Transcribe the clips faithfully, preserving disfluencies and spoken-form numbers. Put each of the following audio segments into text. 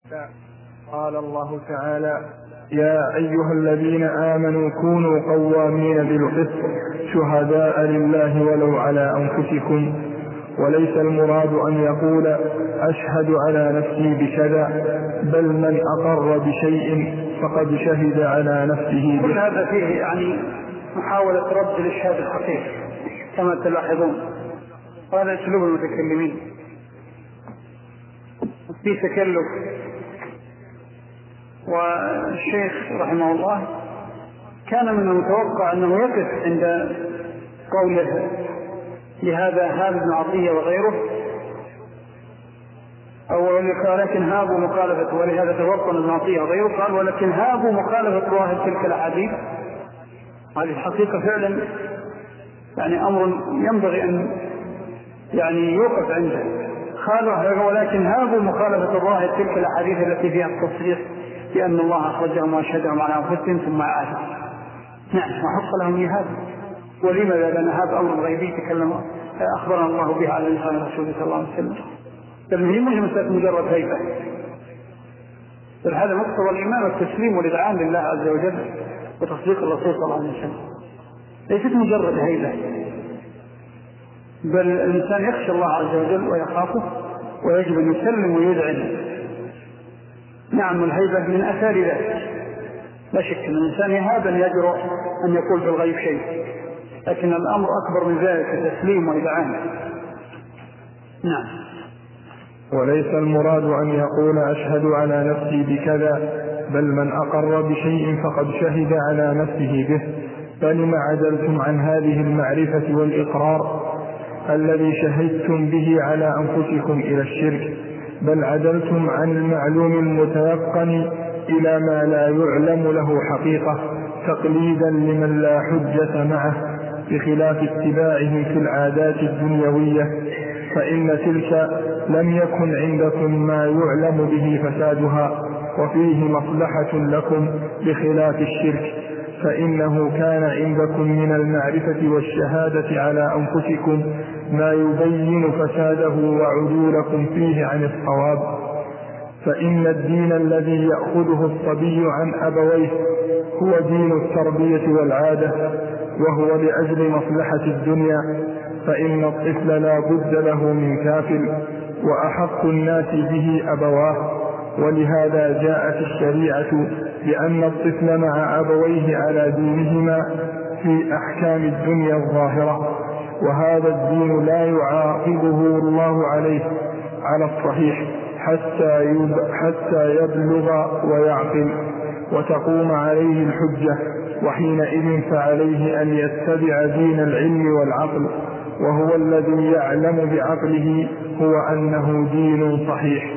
قال الله تعالى: يا أيها الذين آمنوا كونوا قوامين بالقسط شهداء لله ولو على أنفسكم، وليس المراد أن يقول أشهد على نفسي بكذا، بل من أقر بشيء فقد شهد على نفسه. كل هذا فيه يعني محاولة رد الإشهاد الخفيف كما تلاحظون، وهذا أسلوب المتكلمين في تكلف. والشيخ رحمه الله كان من المتوقع أنه يقف عند قوله لهذا هذا ابن عطية وغيره، أو ولكن هابوا مخالفة، ولهذا توطن ابن عطية وغيره، قال ولكن هابوا مخالفة ظاهر تلك الأحاديث. هذه الحقيقة فعلا يعني أمر ينبغي أن يعني يوقف عنده، قالوا ولكن هابوا مخالفة ظاهر تلك الأحاديث التي فيها التصريح بأن الله أخرجهم وأشهدهم على أنفسهم ثم عاشوا. نعم، وحق لهم لهذا. ولماذا؟ لأن هذا أمر غيبي تكلم أخبرنا الله به على لسان رسوله صلى الله عليه وسلم. فالمهم مش مسألة مجرد هيبة، بل هذا مقتضى الإيمان والتسليم والإذعان لله عز وجل وتصديق الرسول صلى الله عليه وسلم، ليست مجرد هيبة، بل الإنسان يخشى الله عز وجل ويخافه ويجب أن يسلم ويذعن. نعم، الهيبة من أثار ذلك، لا شك أن الإنسان يهاب أن يجرؤ أن يقول بالغيب شيء، لكن الأمر أكبر من ذلك، تسليم وإذعان. نعم. وليس المراد أن يقول أشهد على نفسي بكذا، بل من أقر بشيء فقد شهد على نفسه به. فلما عدلتم عن هذه المعرفة والإقرار الذي شهدتم به على أنفسكم إلى الشرك، بل عدلتم عن المعلوم المتيقن إلى ما لا يعلم له حقيقة تقليدا لمن لا حجة معه، بخلاف اتباعهم في العادات الدنيوية، فإن تلك لم يكن عندكم ما يعلم به فسادها وفيه مصلحة لكم، بخلاف الشرك فإنه كان عندكم من المعرفة والشهادة على أنفسكم ما يبين فساده وعدولكم فيه عن الصواب. فإن الدين الذي يأخذه الصبي عن أبويه هو دين التربية والعادة، وهو لأجل مصلحة الدنيا، فإن الطفل لا بد له من كافل، وأحق الناس به أبواه. ولهذا جاءت الشريعة بأن الطفل مع أبويه على دينهما في أحكام الدنيا الظاهرة، وهذا الدين لا يعاقبه الله عليه على الصحيح حتى حتى يبلغ ويعقل وتقوم عليه الحجة، وحينئذ فعليه أن يتبع دين العلم والعقل، وهو الذي يعلم بعقله هو أنه دين صحيح.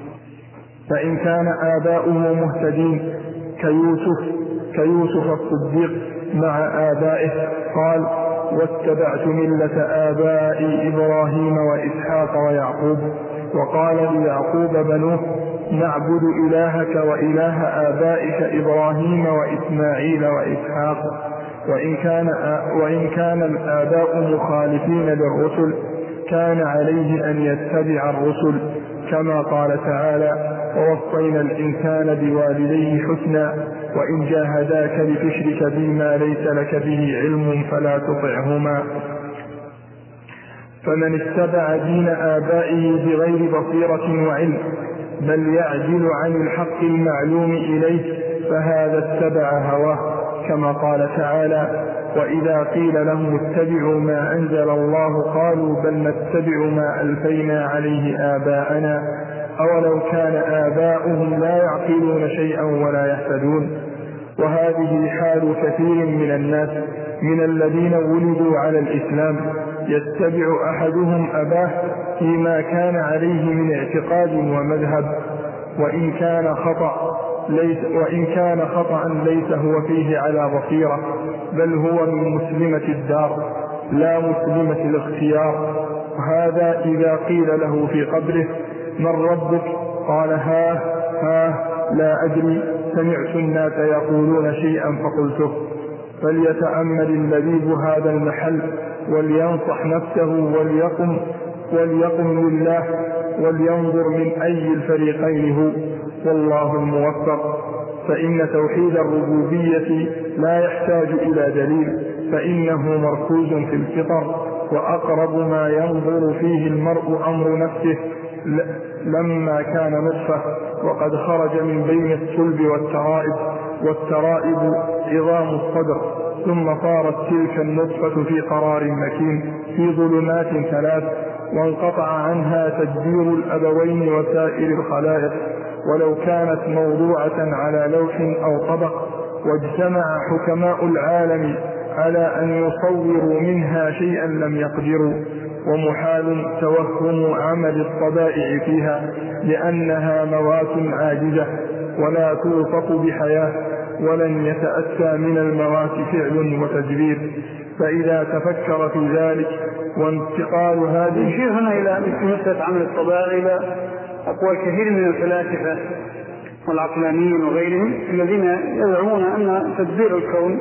فإن كان آباؤه مهتدين كيوسف كيوسف الصديق مع آبائه، قال: واتبعت ملة آبائي إبراهيم وإسحاق ويعقوب. وقال ليعقوب بنوه: نعبد إلهك وإله آبائك إبراهيم وإسماعيل وإسحاق. وإن كان, وإن كان الآباء مخالفين للرسل كان عليه أن يتبع الرسل، كما قال تعالى: ووصينا الإنسان بوالديه حسنا وإن جاهداك لتشرك بما ليس لك به علم فلا تطعهما. فمن اتبع دين آبائه بغير بصيرة وعلم، بل يعجل عن الحق المعلوم إليه، فهذا اتبع هواه، كما قال تعالى: وإذا قيل لهم اتبعوا ما أنزل الله قالوا بل نتبع ما ألفينا عليه آباءنا أولو كان آباؤهم لا يعقلون شيئا ولا يهتدون. وهذه حال كثير من الناس من الذين ولدوا على الإسلام، يتبع أحدهم أباه فيما كان عليه من اعتقاد ومذهب، وإن كان خطأ ليس وإن كان خطأ ليس هو فيه على بصيرة، بل هو من مسلمة الدار لا مسلمة الاختيار. وهذا إذا قيل له في قبره: من ربك؟ قال: ها ها لا أدري، سمعت الناس يقولون شيئا فقلته. فليتأمل اللبيب هذا المحل ولينصح نفسه وليقم, وليقم لله ولينظر من أي الفريقين هو، والله الموفق. فإن توحيد الربوبية لا يحتاج إلى دليل، فإنه مركوز في الفطر، وأقرب ما ينظر فيه المرء أمر نفسه لما كان نطفة وقد خرج من بين الصلب والترائب، والترائب عظام الصدر، ثم صارت تلك النطفة في قرار مكين في ظلمات ثلاث، وانقطع عنها تدبير الأبوين وسائر الخلائق، ولو كانت موضوعة على لوح أو طبق، واجتمع حكماء العالم على أن يصوروا منها شيئا لم يقدروا، ومحال توهم عمل الطبائع فيها، لأنها موات عاجزة ولا توصف بحياة، ولن يتأتى من الموات فعل وتدبير. فإذا تفكر في ذلك وانتقال هذه نشير هنا إلى مسألة عمل الطبائع إلى أقوال كثير من الفلاسفة والعقلانيين وغيرهم الذين يزعمون أن تدبير الكون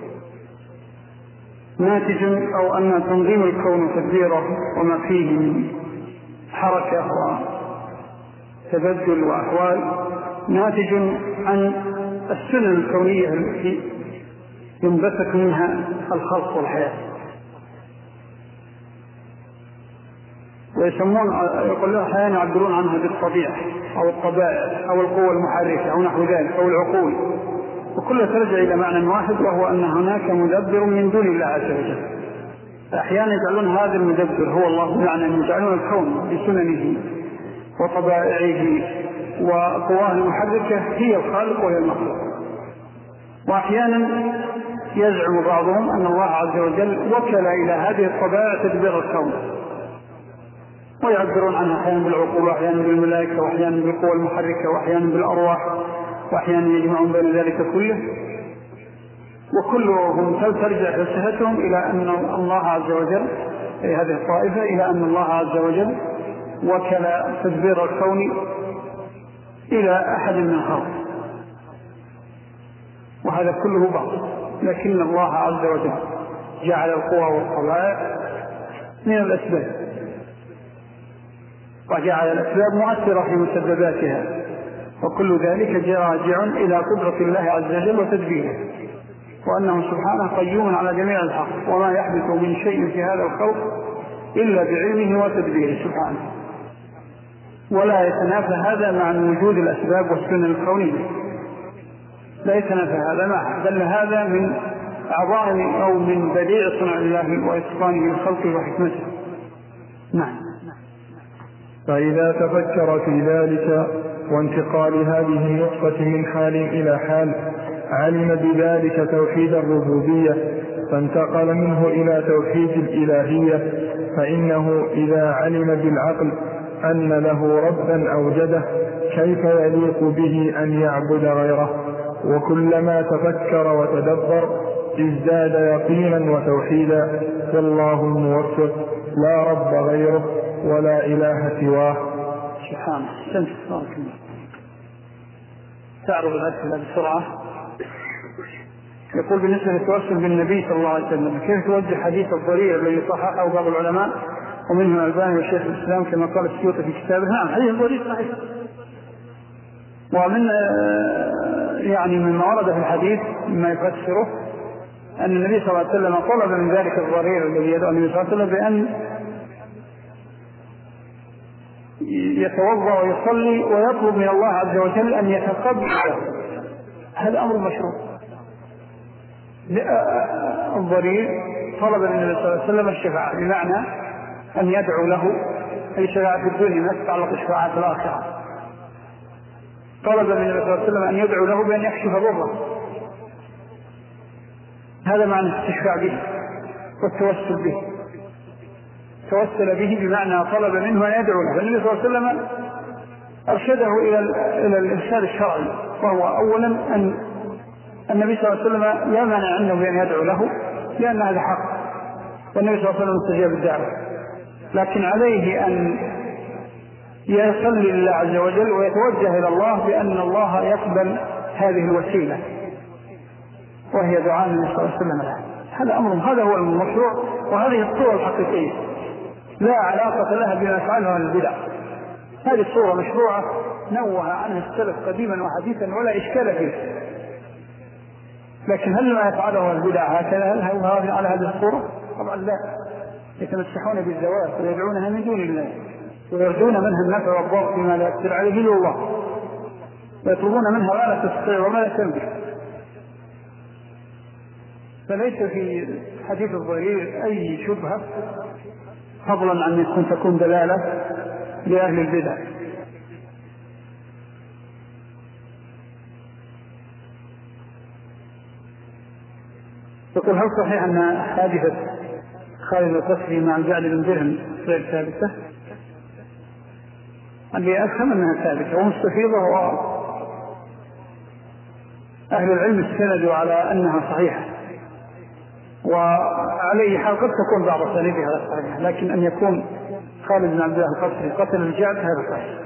ناتج، أو أن تنظيم الكون وتدبيره وما فيه من حركة وتبدل وأحوال ناتج عن السنن الكونية التي ينبثق منها الخلق والحياة. ويسمون يقول له أحيانا يعبرون عنها بالطبيعة أو الطبائع أو القوى المحركة أو نحو ذلك أو العقول، وكلها ترجع إلى معنى واحد، وهو أن هناك مدبر من دون الله عز وجل. أحيانا يجعلون هذا المدبر هو الله، بمعنى أن يجعلون الكون بسننه وطبائعه وقواه المحركة هي الخالق وهي المخلوق. وأحيانا يزعم بعضهم أن الله عز وجل وكل إلى هذه الطبائع تدبير الكون، ويعبرون عنها أحيانا بالعقول وأحيانا بالملائكة وأحيانا بالقوى المحركة وأحيانا بالأرواح، وأحيانا يجمعون بين ذلك كله. وكلهم ترجع فلسفتهم إلى أن الله عز وجل، هذه الطائفة، إلى أن الله عز وجل وكل تدبير الكون إلى أحد من خلقه، وهذا كله باطل. لكن الله عز وجل جعل القوى والطبائع من الأسباب، وجعل الأسباب مؤثرة في مسبباتها، وكل ذلك راجع إلى قدرة الله عز وجل وتدبيره، وأنه سبحانه قيوم على جميع الحق، وما يحدث من شيء في هذا الخلق إلا بعلمه وتدبيره سبحانه. ولا يتنافى هذا مع وجود الأسباب والسنن الكونية، لا يتنافى هذا معه، بل هذا من أعظم أو من بديع صنع الله وإتقانه لخلقه وحكمته. نعم. فإذا تفكر في ذلك وانتقال هذه النطفة من حال إلى حال، علم بذلك توحيد الربوبية، فانتقل منه إلى توحيد الإلهية. فإنه إذا علم بالعقل أن له ربا أوجده، كيف يليق به أن يعبد غيره؟ وكلما تفكر وتدبر ازداد يقينا وتوحيدا، والله الموفق، لا رب غيره ولا إله سواه. سبحانه. تعرض الأسئلة بسرعة. يقول بالنسبة للتوسل بالنبي صلى الله عليه وسلم، كيف توجه حديث الضرير الذي صححه بعض العلماء ومنهم الألباني وشيخ الإسلام كما قال السيوطي في كتابه؟ نعم، حديث الضرير صحيح. ومن يعني مما ورد في الحديث مما يفسره أن النبي صلى الله عليه وسلم طلب من ذلك الضرير الذي يدعو النبي صلى الله عليه وسلم بأن يتوضأ ويصلي ويطلب من الله عز وجل أن يتقبل. هذا أمر مشروع. الضرير طلب من النبي صلى الله عليه وسلم الشفاعة، بمعنى أن يدعو له أي شفاعة في الدنيا ما تتعلق بالشفاعة الآخرة. طلب من النبي صلى الله عليه وسلم أن يدعو له بأن يكشف ضره، هذا معنى الاستشفاع به والتوسل به. توسل به بمعنى طلب منه أن يدعو له، فالنبي صلى الله عليه وسلم أرشده إلى إلى الإرشاد الشرعي، وهو أولا أن النبي صلى الله عليه وسلم لا مانع عنه بأن يدعو له لأن هذا حق، والنبي صلى الله عليه وسلم استجاب الدعوة، لكن عليه أن يصلي لله عز وجل ويتوجه إلى الله بأن الله يقبل هذه الوسيلة وهي دعاء النبي صلى الله عليه وسلم له. هذا أمر، هذا هو المشروع، وهذه الصورة الحقيقية لا علاقة لها بما فعله البدع. هذه الصورة مشروعة نوه عنها السلف قديما وحديثا ولا إشكال فيه. لكن هل ما يفعله البدع هكذا؟ هل هو على هذه الصورة؟ طبعا لا. يتمسحون بالزواج ويدعونها من دون الله ويرجون منها النفع والضر فيما لا يقدر عليه إلا الله، ويطلبون منها ما لا تستطيع وما لا تملك. فليس في حديث الضرير أي شبهة فضلا عن أن تكون دلالة لأهل البدع. يقول: هل صحيح أن حادثة خالد القسري مع الجعد بن درهم غير ثابتة؟ اللي أفهم أنها ثابتة ومستفيضة، وأهل العلم استندوا على أنها صحيحة، وعليه حال قد تكون بعض أسانيدها صحيحة، لكن أن يكون خالد بن عبد الله القسري قتل الجعد هذا صحيح،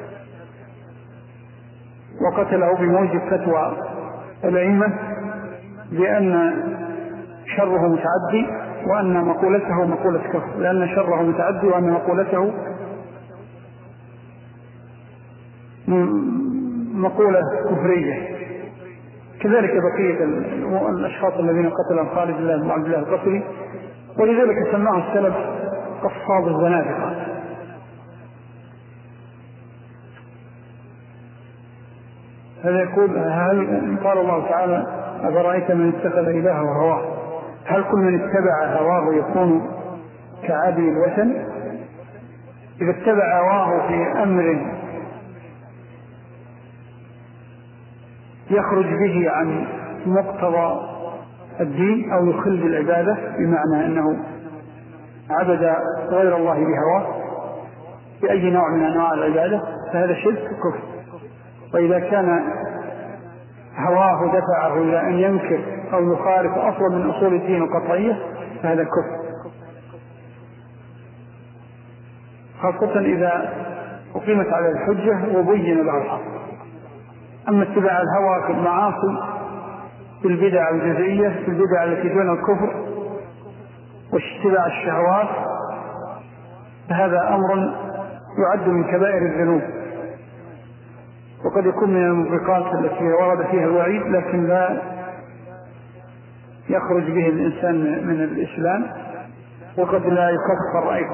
وقتله بموجب فتوى الأئمة بأن شره متعدي وأن مقولته مقولة كفر، لأن شره متعدي وأن مقولته مقولة كفرية. كذلك بقية الأشخاص الذين قتلهم خالد بن عبد الله القسري، ولذلك سماه السلف قصاب الزنادقة. هذا يقول: هل قال الله تعالى: أفرأيت من اتخذ إلهه هواه، هل كل من اتبع هواه يكون كعابد الوثن؟ إذا اتبع هواه في أمر يخرج به عن مقتضى الدين أو يخل بالعبادة، بمعنى أنه عبد غير الله بهواه بأي نوع من أنواع العبادة، فهذا شرك كفر. وإذا كان هواه دفعه إلى أن ينكر أو يخالف أصلا من أصول الدين القطعية فهذا كفر، خاصة إذا أقيمت على الحجة وبين له الحق. أما اتباع الهوى في المعاصي في البدع الجزئية في البدع التي دون الكفر واتباع الشهوات فهذا أمر يعد من كبائر الذنوب، وقد يكون من الموبقات التي ورد فيها الوعيد، لكن لا يخرج به الإنسان من الإسلام، وقد لا يكفر أيضا.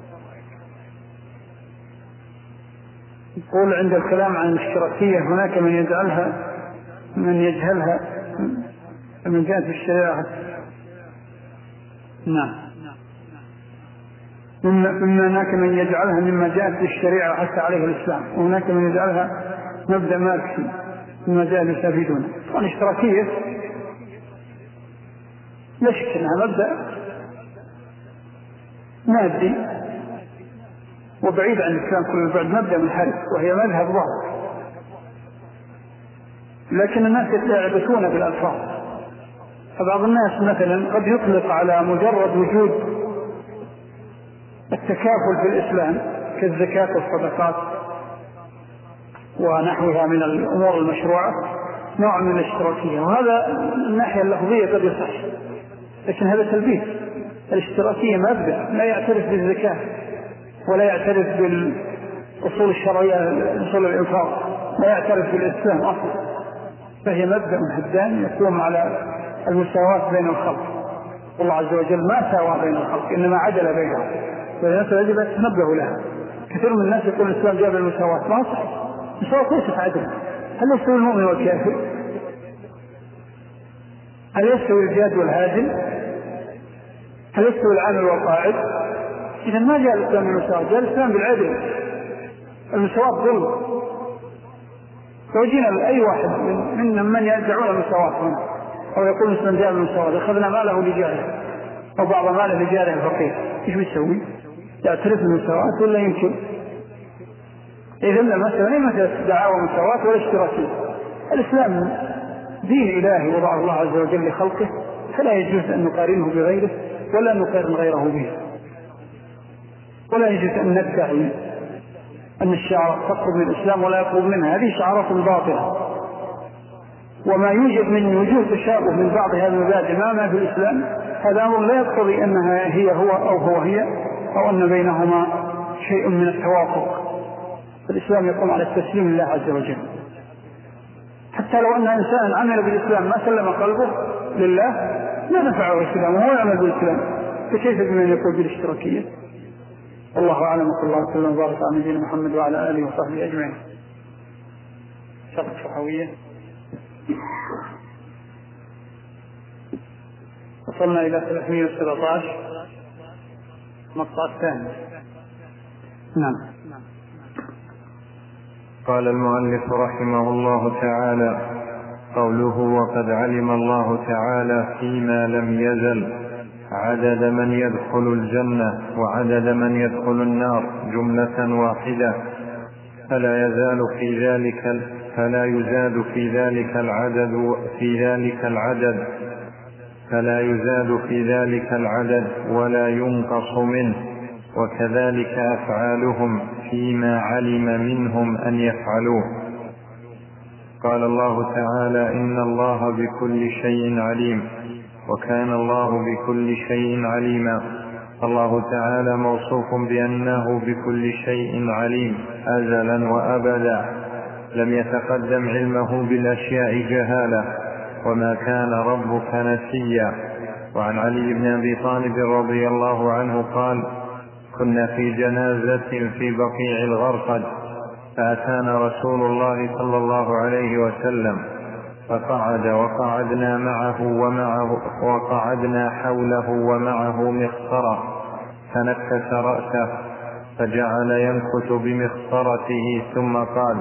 يقول: عند الكلام عن الاشتراكية هناك من يجعلها من يجهلها من جهة الشريعة. نعم، مما هناك من يجعلها مما جاءت الشريعة حتى عليه الإسلام، وهناك من يجعلها مبدأ ماركسي مما جاء لسافدون. والاشتراكية لا شك أنها مبدأ مادي وبعيد عن الإسلام كل البعد، مبدأ منحرف وهي مذهب ضعف، لكن الناس يتلاعبون بالألفاظ. فبعض الناس مثلا قد يطلق على مجرد وجود التكافل في الإسلام كالزكاة والصدقات ونحوها من الأمور المشروعة نوع من الاشتراكية، وهذا الناحية اللفظية قد يصح، لكن هذا تلبيس. الاشتراكية مبدأ لا يعترف بالزكاة ولا يعترف بالأصول الشرعية أصول الإنفاق، لا يعترف بالإسلام أصلا، فهي مبدأ هدام يقوم على المساواة بين الخلق. الله عز وجل ما ساوى بين الخلق إنما عدل بينهم، فالناس يجب أن تنبهوا لها. كثير من الناس يقول الإسلام جاب المساواة، ما صحيح، المساواة ليست عدل. هل يستوي المؤمن والكافر؟ هل يستوي الجاد والهازل؟ هل يستوي العامل والقاعد؟ إذا ما جاء الإسلام بالمساواة، جاء الإسلام بالعدل. المساواة ظلم. لو جينا لأي واحد من من يدعون المساواة هنا أو يقول الإسلام جاء بالمساواة، أخذنا ماله لجاره أو بعض ماله لجاره الفقير، إيش بيسوي؟ يعترف بالمساواة ولا ينكر؟ إذن المسألة ليس مسألة دعاوى مساواة ولا اشتراكية. الإسلام دين إلهي وضع الله عز وجل لخلقه، فلا يجوز أن نقارنه بغيره ولا نقارن غيره به، ولا يجوز أن ندعي أن الشعار تقرب من الإسلام ولا يقرب منها، هذه شعارات باطلة. وما يوجد من وجوه تشابه من بعض هذه المبادئ ما في الإسلام، هذا أمر لا يقتضي أنها هي هو أو هو هي، أو أن بينهما شيء من التوافق. الإسلام يقوم على التسليم لله عز وجل. حتى لو أن إنسان عمل بالإسلام ما سلم قلبه لله ما نفعه الإسلام وهو يعمل بالإسلام، فكيف بمن يقول بالاشتراكية؟ والله أعلم، وصلى الله وسلم وبارك على نبينا محمد وعلى آله وصحبه أجمعين. شرط شحوية. وصلنا إلى ثلاثمائة وسبعة عشر مقطع الثاني. نعم. قال المؤلف رحمه الله تعالى: قوله وقد علم الله تعالى فيما لم يزل عدد من يدخل الجنة وعدد من يدخل النار جملة واحدة، فلا يزال في ذلك فلا يزاد في ذلك العدد في ذلك العدد فلا يزاد في ذلك العدد ولا ينقص منه، وكذلك أفعالهم فيما علم منهم أن يفعلوه. قال الله تعالى: إن الله بكل شيء عليم، وكان الله بكل شيء عليما. الله تعالى موصوف بأنه بكل شيء عليم أزلا وأبدا، لم يتقدم علمه بالأشياء جهالة، وما كان ربك نسيا. وعن علي بن أبي طالب رضي الله عنه قال: كنا في جنازة في بقيع الغرقد، فأتانا رسول الله صلى الله عليه وسلم فقعد وقعدنا معه ومعه وقعدنا حوله ومعه مخصرة، فنكس رأسه فجعل ينكت بمخصرته ثم قال: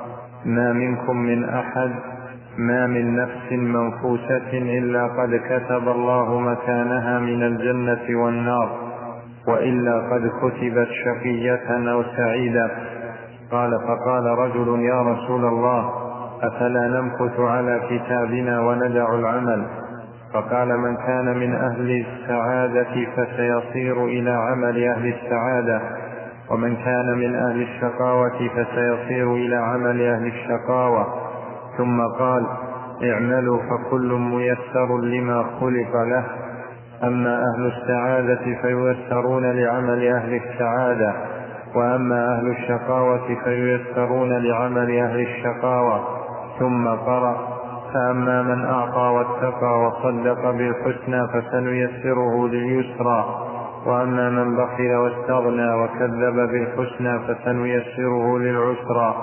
ما منكم من أحد ما من نفس منفوسة إلا قد كتب الله مكانها من الجنة والنار، وإلا قد كتبت شقية أو سعيدة. قال: فقال رجل: يا رسول الله، أفلا نمكث على كتابنا وندع العمل؟ فقال: من كان من أهل السعادة فسيصير إلى عمل أهل السعادة، ومن كان من أهل الشقاوة فسيصير إلى عمل أهل الشقاوة. ثم قال: اعملوا فكل ميسر لما خلق له، أما أهل السعادة فييسرون لعمل أهل السعادة، وأما أهل الشقاوة فييسرون لعمل أهل الشقاوة. ثم قرأ: فأما من أعطى واتقى وصدق بالحسنى فسنيسره لليسرى، وأما من بخل واستغنى وكذب بالحسنى فسنيسره للعسرى.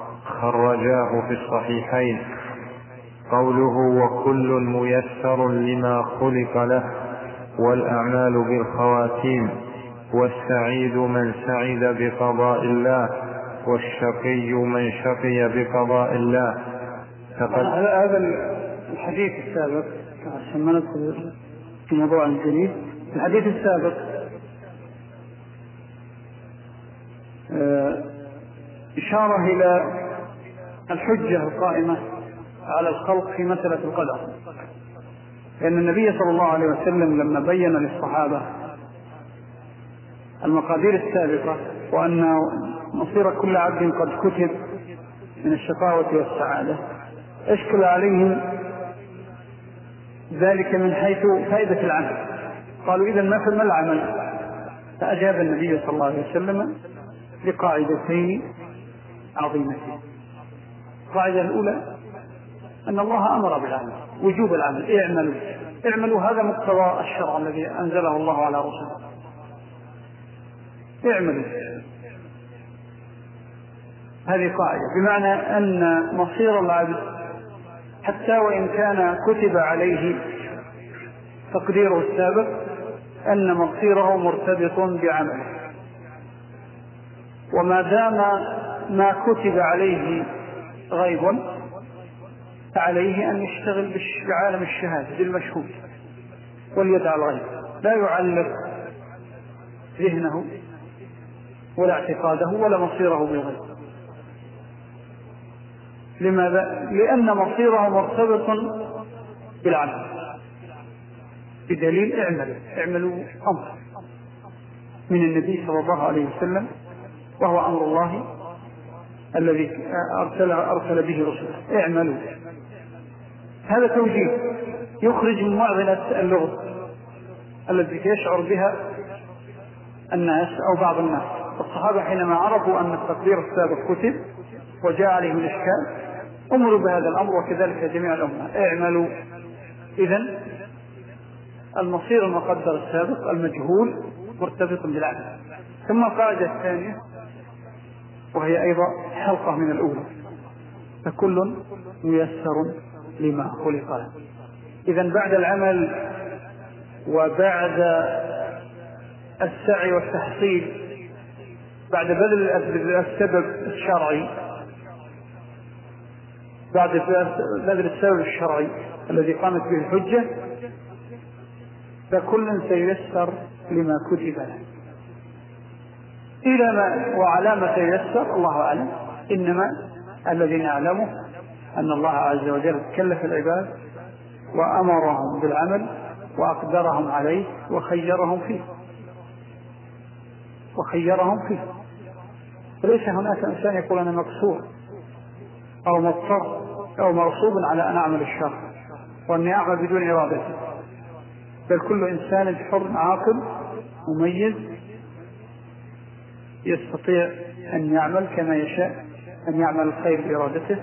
خرجاه في الصحيحين. قوله وكل ميسر لما خلق له، والأعمال بالخواتيم، والسعيد من سعد بقضاء الله، والشقي من شقي بقضاء الله. فقد هذا الحديث السابق عشان ما ندخل في موضوع جديد. الحديث السابق إشارة إلى الحجة القائمة على الخلق في مسألة القدر، لأن النبي صلى الله عليه وسلم لما بين للصحابة المقادير السابقة وأن مصير كل عبد قد كتب من الشقاوة والسعادة، أشكل عليهم ذلك من حيث فائدة العمل. قالوا: إذا ما فما العمل؟ فأجاب النبي صلى الله عليه وسلم بقاعدتين عظيمتين. القاعدة الأولى أن الله أمر بالعمل، وجوب العمل. اعملوا اعملوا هذا مقتضى الشرع الذي أنزله الله على رسوله. اعملوا، هذه قاعدة، بمعنى أن مصير العبد حتى وإن كان كتب عليه تقديره السابق أن مصيره مرتبط بعمله، وما دام ما كتب عليه غيب فعليه أن يشتغل بعالم الشهادة بالمشهود وليدع الغيب، لا يعلق ذهنه ولا اعتقاده ولا مصيره بالغيب. لماذا؟ لأن مصيره مرتبط بالعمل، بدليل اعملوا اعملوا أمر من النبي صلى الله عليه وسلم، وهو أمر الله الذي أرسل, أرسل به رسوله. اعملوا، هذا توجيه يخرج من معضلة اللغة التي يشعر بها الناس أو بعض الناس، الصحابة حينما عرفوا أن التقدير السابق كتب وجاء عليهم الإشكال أمروا بهذا الأمر، وكذلك جميع الأمة اعملوا. إذن المصير المقدر السابق المجهول مرتبط بالعمل. ثم القاعدة الثانية وهي أيضا حلقة من الأولى، فكل ميسر لما خلق له. إذن بعد العمل وبعد السعي والتحصيل، بعد بذل السبب الشرعي، بعد بذل السبب الشرعي الذي قامت به الحجة، فكل سييسر لما كتب له. إلى ما وعلى ما سييسر الله أعلم، إنما الذي نعلمه أن الله عز وجل كلف العباد وأمرهم بالعمل وأقدرهم عليه وخيرهم فيه وخيرهم فيه فليس هناك إنسان يقول أنا مقصور أو مضطر أو مغصوب على أن أعمل الشر وأني أعمل بدون إرادته، بل كل إنسان حر عاقل مميز يستطيع أن يعمل كما يشاء، أن يعمل الخير بإرادته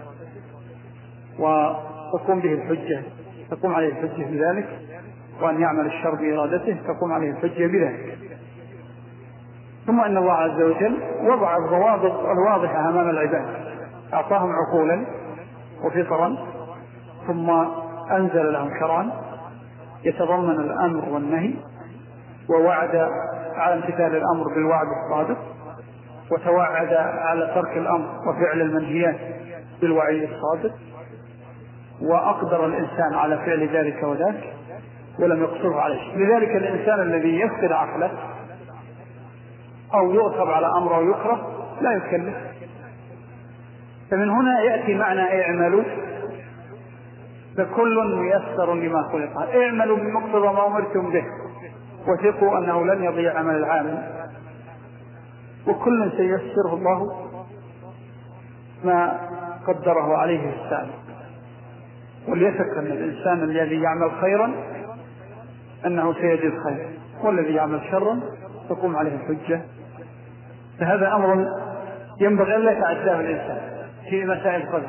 وتقوم به الحجة تقوم عليه الحجة بذلك، وأن يعمل الشر بإرادته تقوم عليه الحجة بذلك. ثم أن الله عز وجل وضع الضوابط الواضحة أمام العباد، أعطاهم عقولا وفطرا، ثم أنزل لهم شرعا يتضمن الأمر والنهي، ووعد على امتثال الأمر بالوعد الصادق، وتوعد على ترك الأمر وفعل المنهيات بالوعيد الصادق، وأقدر الإنسان على فعل ذلك وذاك ولم يقصره عليه. لذلك الإنسان الذي يفقد عقله أو يغصب على أمره ويكره لا يكلف. فمن هنا يأتي معنى اعملوا فكل ميسر لما خلق. اعملوا بمقتضى ما أمرتم به، وثقوا أنه لن يضيع عمل العامل، وكل سيسره الله ما قدره عليه السابق. وليثق أن الإنسان الذي يعمل خيرا أنه سيجد خير، والذي يعمل شرا تقوم عليه الحجة. فهذا أمر ينبغي أن لا يتعداه الإنسان في مسائل القدر،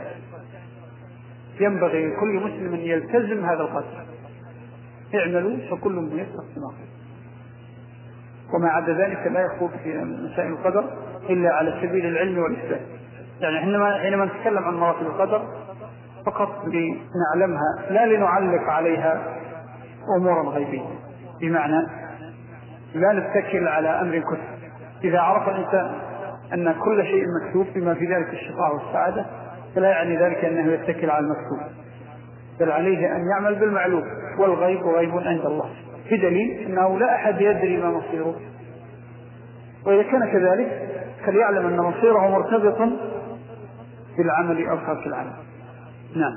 ينبغي لكل مسلم أن يلتزم هذا القدر. اعملوا فكل ميسر لما خلق، وما عدا ذلك لا يخوض في مسائل القدر إلا على سبيل العلم والإثبات. يعني حينما حينما نتكلم عن مراتب القدر فقط لنعلمها لا لنعلق عليها أمورا غيبية، بمعنى لا نتكل على أمر كتب. إذا عرف الإنسان أن كل شيء مكتوب بما في ذلك الشقاء والسعادة فلا يعني ذلك أنه يتكل على المكتوب، بل عليه أن يعمل بالمعلوم، والغيب غيب عند الله، بدليل أنه لا أحد يدري ما مصيره. وإذا كان كذلك فليعلم أن مصيره مرتبط بالعمل أو ترك العمل. نعم.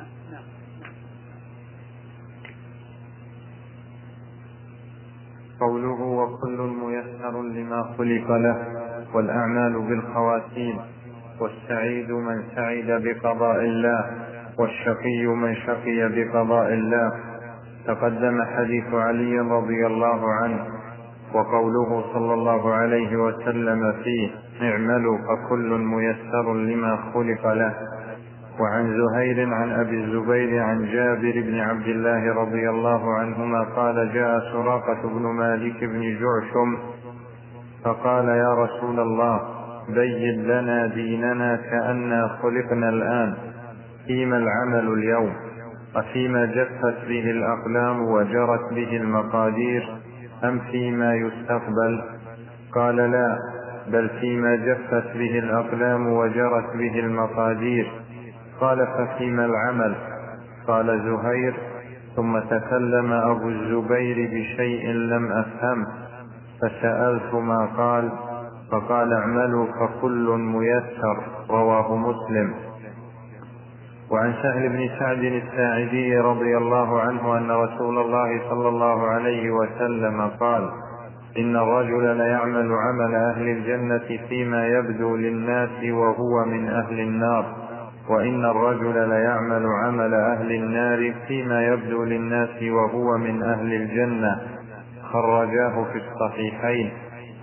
قوله وكل ميسر لما خلق له، والأعمال بالخواتيم، والسعيد من سعد بقضاء الله، والشقي من شقي بقضاء الله. تقدم حديث علي رضي الله عنه، وقوله صلى الله عليه وسلم فيه اعملوا فكل ميسر لما خلق له. وعن زهير عن أبي الزبير عن جابر بن عبد الله رضي الله عنهما قال جاء سراقة بن مالك بن جعشم فقال يا رسول الله بين لنا ديننا كأننا خلقنا الآن، فيما العمل اليوم، وفيما جفت به الأقلام وجرت به المقادير، أم فيما يستقبل؟ قال لا، بل فيما جفت به الأقلام وجرت به المقادير. قال ففيما العمل؟ قال زهير. ثم تكلم أبو الزبير بشيء لم أفهم فسألت ما قال، فقال اعملوا فكل ميسر، رواه مسلم. وعن سهل بن سعد الساعدي رضي الله عنه أن رسول الله صلى الله عليه وسلم قال إن الرجل ليعمل عمل أهل الجنة فيما يبدو للناس وهو من أهل النار، وإن الرجل ليعمل عمل أهل النار فيما يبدو للناس وهو من أهل الجنة. خرجاه في الصحيحين.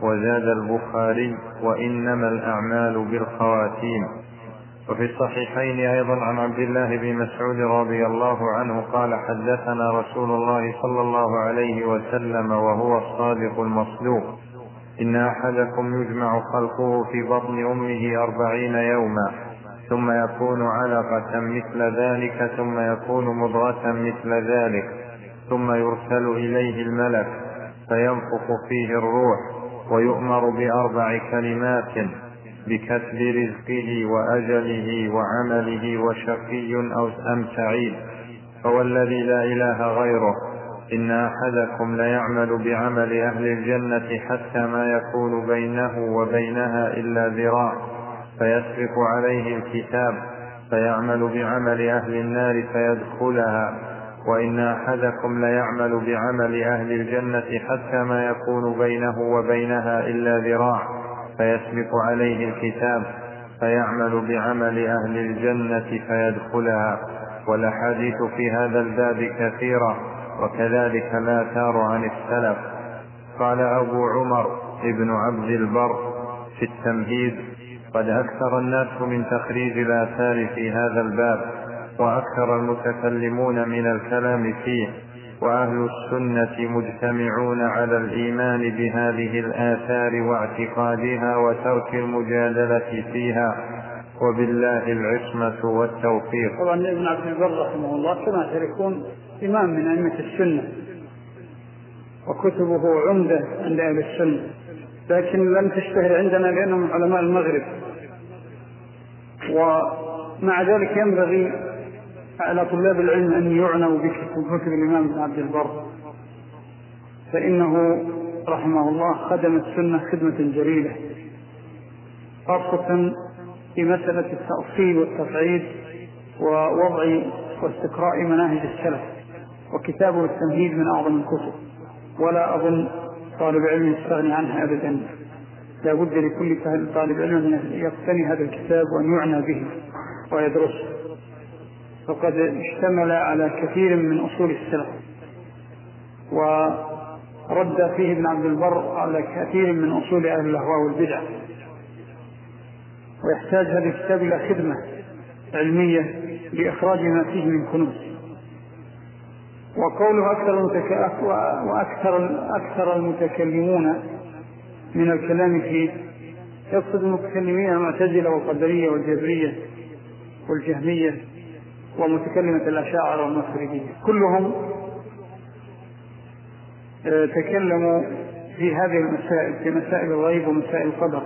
وزاد البخاري: وإنما الأعمال بالخواتيم. وفي الصحيحين أيضا عن عبد الله بن مسعود رضي الله عنه قال: حدثنا رسول الله صلى الله عليه وسلم وهو الصادق المصدوق: إن أحدكم يجمع خلقه في بطن أمه أربعين يوما ثم يكون علقة مثل ذلك ثم يكون مضغة مثل ذلك ثم يرسل إليه الملك فينفخ فيه الروح ويؤمر بأربع كلمات: بكتب رزقه وأجله وعمله وشقي أو أم سعيد. فوالذي لا إله غيره إن أحدكم ليعمل بعمل أهل الجنة حتى ما يكون بينه وبينها إلا ذراع فيسبق عليه الكتاب فيعمل بعمل أهل النار فيدخلها، وإن أحدكم ليعمل بعمل أهل الجنة حتى ما يكون بينه وبينها إلا ذراع فيسبق عليه الكتاب فيعمل بعمل أهل الجنة فيدخلها. والأحاديث في هذا الباب كثيرة، وكذلك الآثار عن السلف. قال أبو عمر ابن عبد البر في التمهيد: قد أكثر الناس من تخريج الآثار في هذا الباب، وأكثر المتكلمون من الكلام فيه، وأهل السنة مجتمعون على الإيمان بهذه الآثار واعتقادها وترك المجادلة فيها، وبالله العصمة والتوفيق. طبعا ابن عبد البر رحمه الله كما تعرفون إمام من أئمة السنة، وكتبه عمدة عند أهل السنة، لكن لم تشتهر عندنا لأنهم علماء المغرب. ومع ذلك ينبغي على طلاب العلم أن يعنوا بكتب الإمام ابن عبد البر، فإنه رحمه الله خدم السنة خدمة جليلة، خاصة في مسألة التأصيل والتفعيل ووضع واستقراء مناهج السلف. وكتابه التمهيد من أعظم الكتب، ولا أظن طالب علم يستغني عنها أبدا. لا بد لكل طالب علم أن يقتني هذا الكتاب وأن يعنى به ويدرسه، فقد اشتمل على كثير من أصول السلف، ورد فيه ابن عبد البر على كثير من أصول أهل الأهواء والبدع. ويحتاج هذا الكتاب إلى خدمة علمية لإخراج ما فيه من كنوز. وقوله أكثر وأكثر أكثر المتكلمون من الكلام فيه يقصد المتكلمين المعتزلة والقدرية والجبرية والجهمية ومتكلمة الأشاعرة والماتريدية، كلهم تكلموا في هذه المسائل، في مسائل الغيب ومسائل القدر،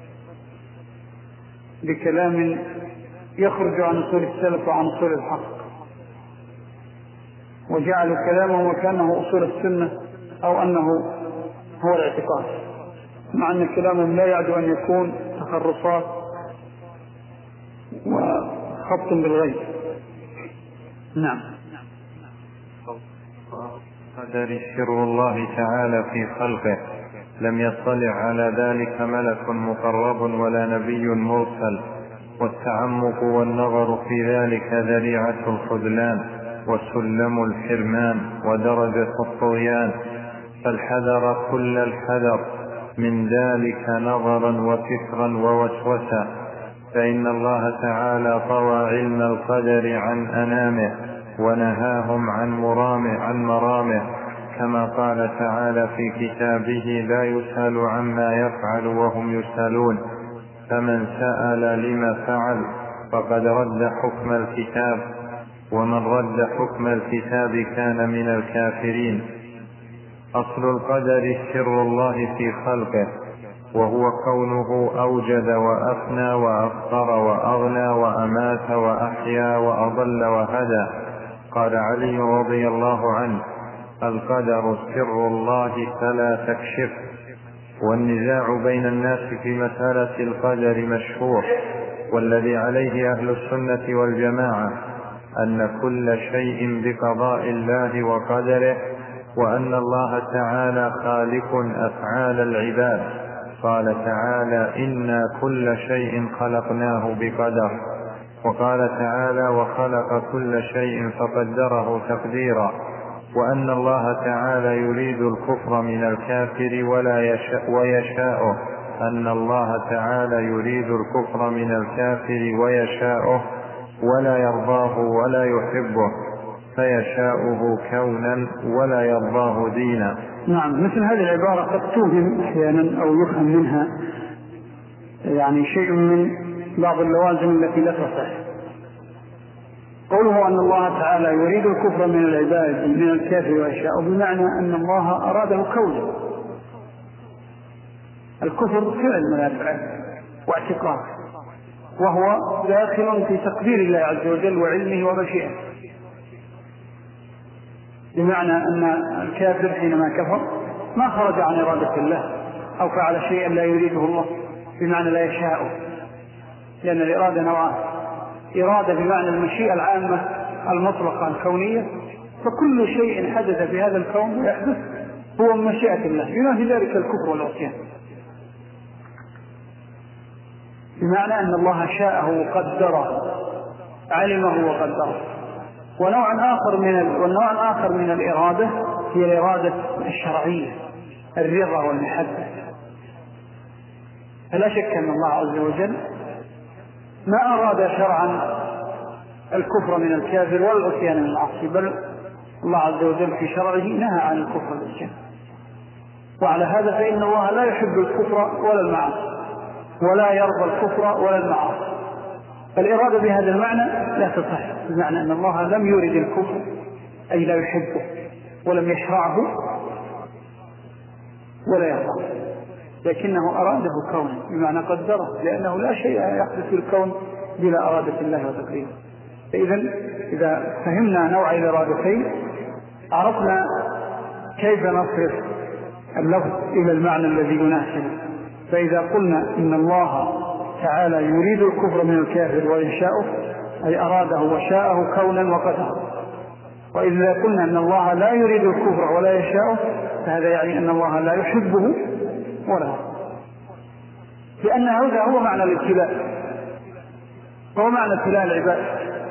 بكلام يخرج عن أصول السلف وعن أصول الحق، وجعلوا كلامه وكانه أصول السنة أو أنه هو الاعتقاد، مع أن كلامهم لا يعد أن يكون تخرصات وخط بالغيب. نعم. قدر سر الله تعالى في خلقه، لم يطلع على ذلك ملك مقرب ولا نبي مرسل، والتعمق والنظر في ذلك ذريعة الخذلان وسلم الحرمان ودرجة الطغيان، فالحذر كل الحذر من ذلك نظرا وفكرا ووسوسة، فإن الله تعالى طوى علم القدر عن أنامه ونهاهم عن مرامه عن مرامه، كما قال تعالى في كتابه: لا يسأل عما يفعل وهم يسألون، فمن سأل لما فعل فقد رد حكم الكتاب، ومن رد حكم الكتاب كان من الكافرين. أصل القدر سر الله في خلقه، وهو كونه أوجد وأفنى وأفطر وأغنى وأمات وأحيا وأضل وهدى. قال علي رضي الله عنه: القدر سر الله فلا تكشف. والنزاع بين الناس في مسألة القدر مشهور، والذي عليه أهل السنة والجماعة أن كل شيء بقضاء الله وقدره، وأن الله تعالى خالق أفعال العباد. قال تعالى: إنا كل شيء خلقناه بقدر. وقال تعالى: وخلق كل شيء فقدره تقديرا. وأن الله تعالى يريد الكفر من الكافر ولا يشاء ويشاءه أن الله تعالى يريد الكفر من الكافر ويشاءه ولا يرضاه ولا يحبه، فيشاءه كونا ولا يرضاه دينا. نعم، مثل هذه العبارة قد توهم أحيانا أو يفهم منها يعني شيء من بعض اللوازم التي لا تصح. قوله أن الله تعالى يريد الكفر من العباد من الكافر ويشاءه بمعنى أن الله أراده كونا. الكفر فعل من الأفعال واعتقاد، وهو داخل في تقدير الله عز وجل وعلمه ومشيئته، بمعنى أن الكافر حينما كفر ما خرج عن إرادة الله أو فعل شيئا لا يريده الله بمعنى لا يشاءه، لأن الإرادة نوعان: إرادة بمعنى المشيئة العامة المطلقة الكونية، فكل شيء حدث في هذا الكون ويحدث هو من مشيئة الله، بما في ذلك الكفر والعصيان، بمعنى أن الله شاءه وقدره، علمه وقدره. ونوع آخر من والنوع الآخر من الإرادة هي الإرادة الشرعية، الرضا والمحبة. فلا شك أن الله عز وجل ما أراد شرعا الكفر من الكافر والعصيان من العاصي، بل الله عز وجل في شرعه نهى عن الكفر والعصيان. وعلى هذا فإن الله لا يحب الكفر ولا المعاصي، ولا يرضى الكفر ولا المعاصي. فالإرادة بهذا المعنى لا تصح، بمعنى أن الله لم يرد الكفر أي لا يحبه ولم يشرعه ولا يرضى، لكنه أراده كونا بمعنى قدره، لأنه لا شيء يحدث في الكون بلا إرادة الله وتقديره. فإذا إذا فهمنا نوع الإرادتين عرفنا كيف نصرف اللفظ إلى المعنى الذي يناسبه. فإذا قلنا إن الله تعالى يريد الكفر من الكافر ويشاءه أي أراده وشاءه كونا وقدره. وإذا قلنا أن الله لا يريد الكفر ولا يشاءه فهذا يعني أن الله لا يحبه ولا، لأن هذا هو معنى الابتلاء، هو معنى ابتلاء العباد،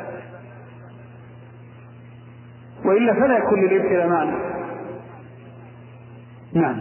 وإلا فلا يكون للابتلاء معنى. نعم.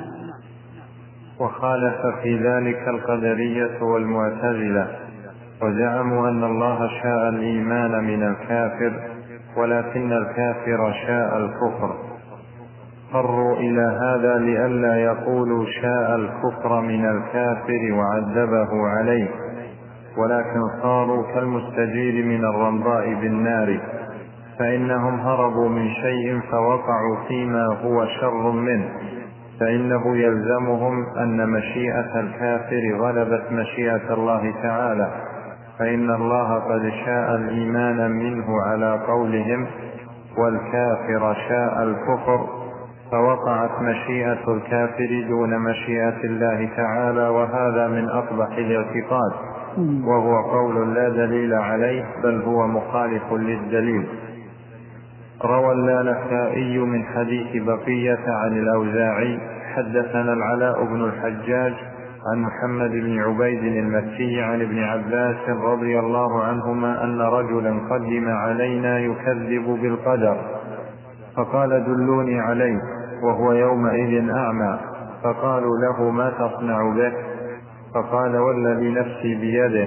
وخالف في ذلك القدرية والمعتزلة، وزعموا أن الله شاء الإيمان من الكافر ولكن الكافر شاء الكفر. اضطروا إلى هذا لئلا يقولوا شاء الكفر من الكافر وعذبه عليه، ولكن صاروا كالمستجير من الرمضاء بالنار، فإنهم هربوا من شيء فوقعوا فيما هو شر منه، فإنه يلزمهم أن مشيئة الكافر غلبت مشيئة الله تعالى، فإن الله قد شاء الإيمان منه على قولهم والكافر شاء الكفر، فوقعت مشيئة الكافر دون مشيئة الله تعالى، وهذا من أقبح الاعتقاد، وهو قول لا دليل عليه بل هو مخالف للدليل. روى اللالكائي من حديث بقية عن الأوزاعي حدثنا العلاء بن الحجاج عن محمد بن عبيد المكي عن ابن عباس رضي الله عنهما أن رجلا قدم علينا يكذب بالقدر، فقال دلوني عليه، وهو يومئذ أعمى، فقالوا له ما تصنع به؟ فقال والذي نفسي بيده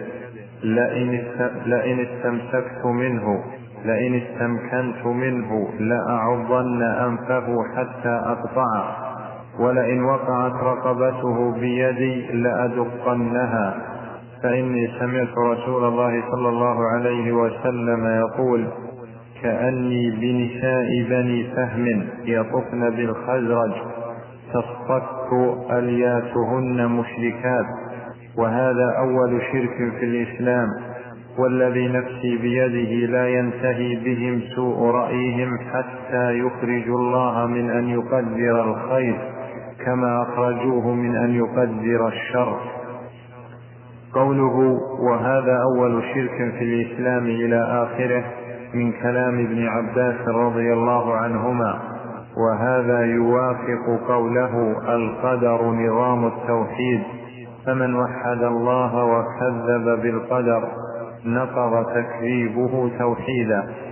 لئن استمسكت منه لئن استمكنت منه لأعضن أنفه حتى أقطعه، ولئن وقعت رقبته بيدي لأدقنها، فإني سمعت رسول الله صلى الله عليه وسلم يقول كأني بنساء بني فهم يطفن بالخزرج تصطك ألياتهن مشركات، وهذا أول شرك في الإسلام، والذي نفسي بيده لا ينتهي بهم سوء رأيهم حتى يخرجوا الله من أن يقدر الخير كما أخرجوه من أن يقدر الشر. قوله وهذا أول شرك في الإسلام إلى آخره من كلام ابن عباس رضي الله عنهما، وهذا يوافق قوله القدر نظام التوحيد، فمن وحد الله وكذب بالقدر نقض تكذيبه توحيدا.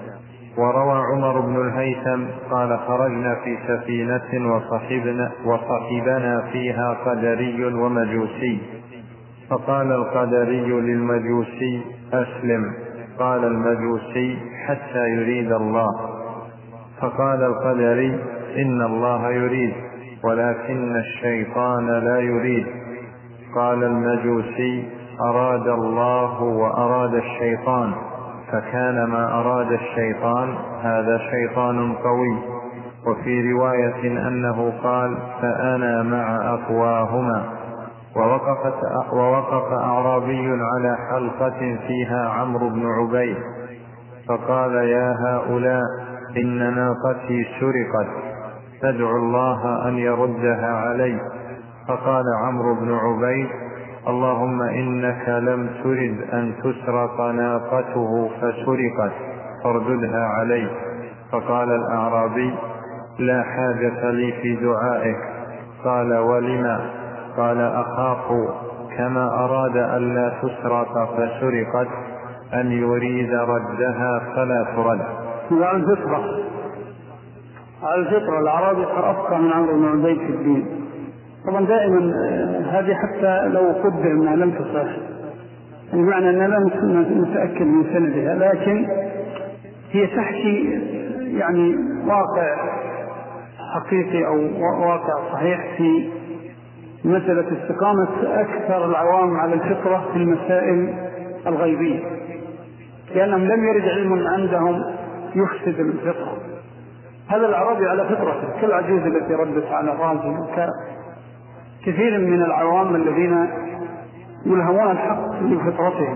وروى عمر بن الهيثم قال خرجنا في سفينة وصحبنا, وصحبنا فيها قدري ومجوسي، فقال القدري للمجوسي أسلم، قال المجوسي حتى يريد الله، فقال القدري إن الله يريد ولكن الشيطان لا يريد، قال المجوسي أراد الله وأراد الشيطان، فكان ما أراد الشيطان هذا شيطان قوي. وفي رواية أنه قال فأنا مع أقواهما. ووقفت ووقف أعرابي على حلقة فيها عمرو بن عبيد فقال يا هؤلاء إن ناقتي سرقت فادعوا الله أن يردها علي. فقال عمرو بن عبيد اللهم إنك لم ترد أن تسرق ناقته فسرقت فارددها علي. فقال الأعرابي لا حاجة لي في دعائك. قال ولما؟ قال أخاف كما أراد ألا تسرق فسرقت أن يريد ردها فلا ترد. على الفطرة على الفطرة الأعرابي أفقه من عمرو بن عبيد في الدين. طبعا دائما هذه حتى لو قدر أنها لم تصح، بمعنى أننا لم نتأكد من سندها، لكن هي تحكي يعني واقع حقيقي أو واقع صحيح في مسألة استقامة أكثر العوام على الفطرة في المسائل الغيبية، لأنهم لم يرد علم عندهم يفسد الفطرة. هذا الأعرابي على فطرته كالعجوز التي ردت على الراجل، كثير من العوام الذين يلهمون الحق بفطرتهم.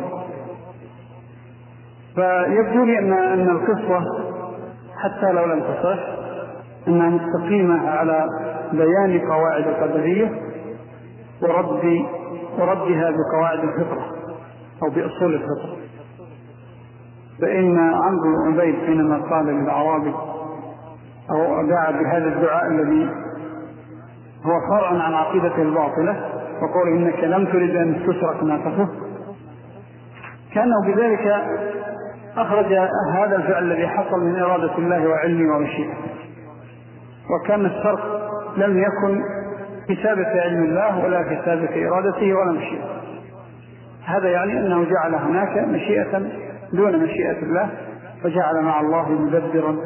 فيبدو لي أن أن القصة حتى لو لم تصح أنها مستقيمة على بيان قواعد القدرية ورد وردها بقواعد الفطرة أو بأصول الفطرة. فإن عمرو بن عبيد حينما قال للأعرابي أو دعا بهذا الدعاء الذي هو فرع عن عقيدته الباطلة وقال إنك لم ترد أن تسرق ناقته، كانه بذلك أخرج هذا الفعل الذي حصل من إرادة الله وعلمه ومشيئته، وكان السرق لم يكن في سابق علم الله ولا في سابق إرادته ولا مشيئته. هذا يعني أنه جعل هناك مشيئة دون مشيئة الله، وجعل مع الله مدبرا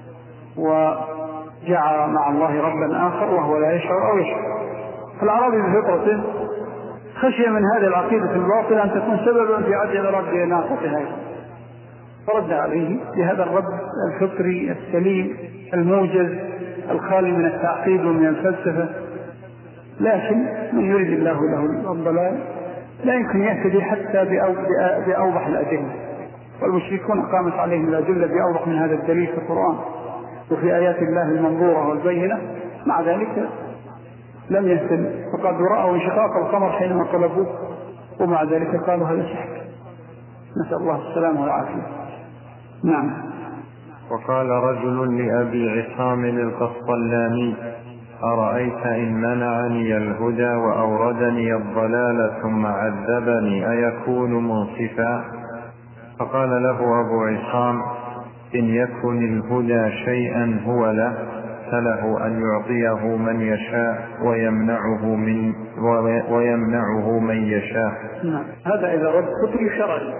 وجعل مع الله ربا آخر وهو لا يشعر أو يشعر. فالعربي بفطرته خشي من هذه العقيدة الباطلة أن تكون سببا في عجل رد ناقته، فرد عليه بهذا الرد الفطري السليم الموجز الخالي من التعقيد ومن الفلسفة. لكن من يريد الله له الضلال لا يمكن يهتدي حتى بأوضح الأدلة، والمشركون قامت عليهم الأدلة بأوضح من هذا الدليل في القرآن وفي آيات الله المنظورة والبينة، مع ذلك لم يهتدي، فقد رأوا انشقاق القمر حينما طلبوه ومع ذلك قالوا هذا سحر. نسأل الله السلامة والعافية. نعم. وقال رجل لأبي عصام القسطلاني أرأيت إن منعني الهدى وأوردني الضلال ثم عذبني أيكون منصفا؟ فقال له أبو عصام إن يكن الهدى شيئا هو له فله أن يعطيه من يشاء ويمنعه من, ويمنعه من يشاء. نعم. هذا إذا رد فطري شرعي،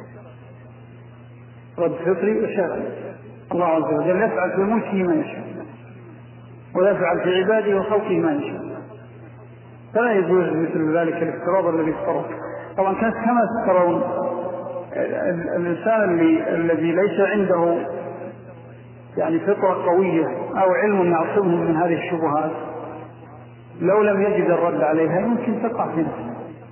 رد فطري وشرعي. الله عز وجل يفعل في ملكه ما يشاء ويفعل في عباده وخلقه ما يشاء، فلا يجوز مثل ذلك الافتراض الذي افترض. طبعا كانت كما ترون الإنسان الذي ليس عنده يعني فطرة قوية أو علم يعصمه من هذه الشبهات لو لم يجد الرد عليها يمكن تقع في نفسه.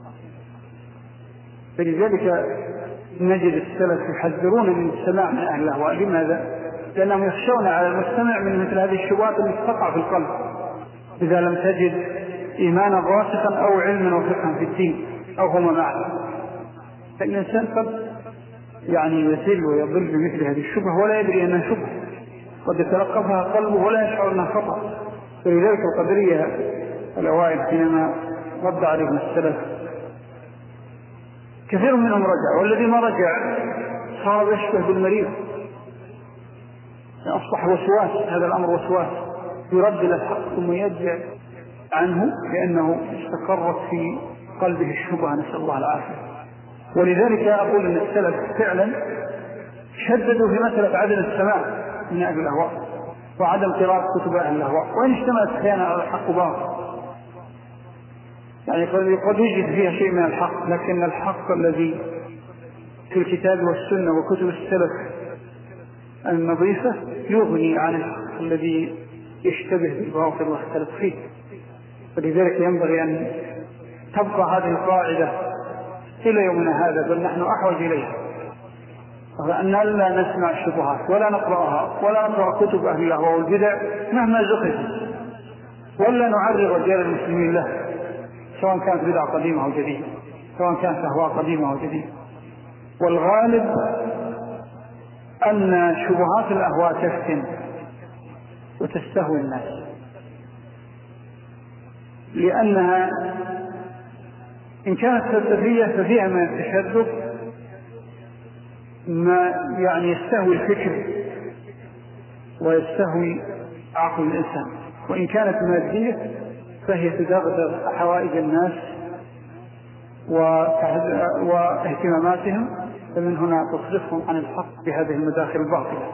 فلذلك نجد السلف يحذرون من السماع من أهل الأهواء. لماذا؟ لأنهم يخشون على المستمع من مثل هذه الشبهات التي تقع في القلب إذا لم تجد إيمانا راسخا أو علما وفقها في الدين أو هما معا. فالإنسان قد يعني يسل ويضل بمثل هذه الشبهة ولا يدري أنها شبهة، قد يتلقفها قلبه ولا يشعر أنها خطأ. فلذلك القدرية الأوائل حينما رد عليهم السلف كثير منهم رجع، والذي ما رجع صار يشبه بالمريض أصبح وسواس، هذا الأمر وسواس، يرد إلى الحق ثم يرجع عنه لأنه استقرت في قلبه الشبهة، نسأل الله العافية. ولذلك أقول أن السلف فعلا شددوا في مسألة عدم السماع من أهل الأهواء وعدم قراءة كتب أهل الأهواء، وإن اشتملت أحيانا على الحق باطل، يعني قد يوجد فيها شيء من الحق، لكن الحق الذي في الكتاب والسنة وكتب السلف النظيفة يغني عن الحق الذي يشتبه بالباطل واختلف فيه. ولذلك ينبغي أن تبقى هذه القاعدة إلى يومنا هذا، بل نحن أحوج إليها، أن لا نسمع الشبهات ولا نقرأها ولا نقرأ كتب أهل الأهواء والبدع مهما زخرفت، ولا نعرض رجال المسلمين له، سواء كانت بدعة قديمة أو جديدة، سواء كانت أهواء قديمة أو جديدة. والغالب أن شبهات الأهواء تفتن وتستهوي الناس، لأنها إن كانت فلسفية ففيها من التشدد ما يعني يستهوي الفكر ويستهوي عقل الإنسان، وإن كانت مادية فهي تدغدغ حوائج الناس واهتماماتهم، فمن هنا تصرفهم عن الحق بهذه المداخل الباطلة.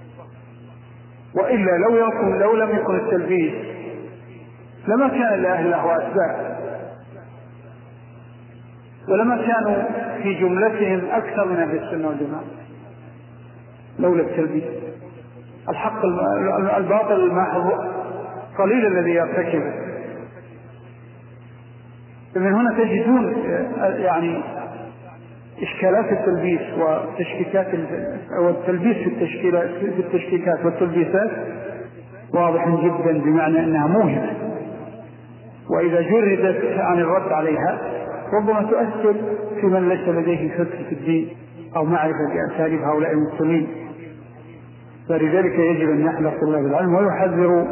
وإلا لو يكن لو لم يكن التلبيس لما كان لأهل الأهواء أتباع، ولما كانوا في جملتهم أكثر من أهل السنة والجماعة لولا التلبيس. الحق الباطل المحض قليل الذي يرتكبه، فمن هنا تجدون يعني إشكالات التلبيس وتشكيكات والتلبيس في التشكيلات في التشكيكات والتلبيسات واضح جدا، بمعنى أنها موهمة، وإذا جردت عن الرد عليها ربما تؤثر في من ليس لديه فكر في الدين أو معرفة بأساليب هؤلاء المسلمين. فلذلك يجب أن يحذر طلاب العلم ويحذروا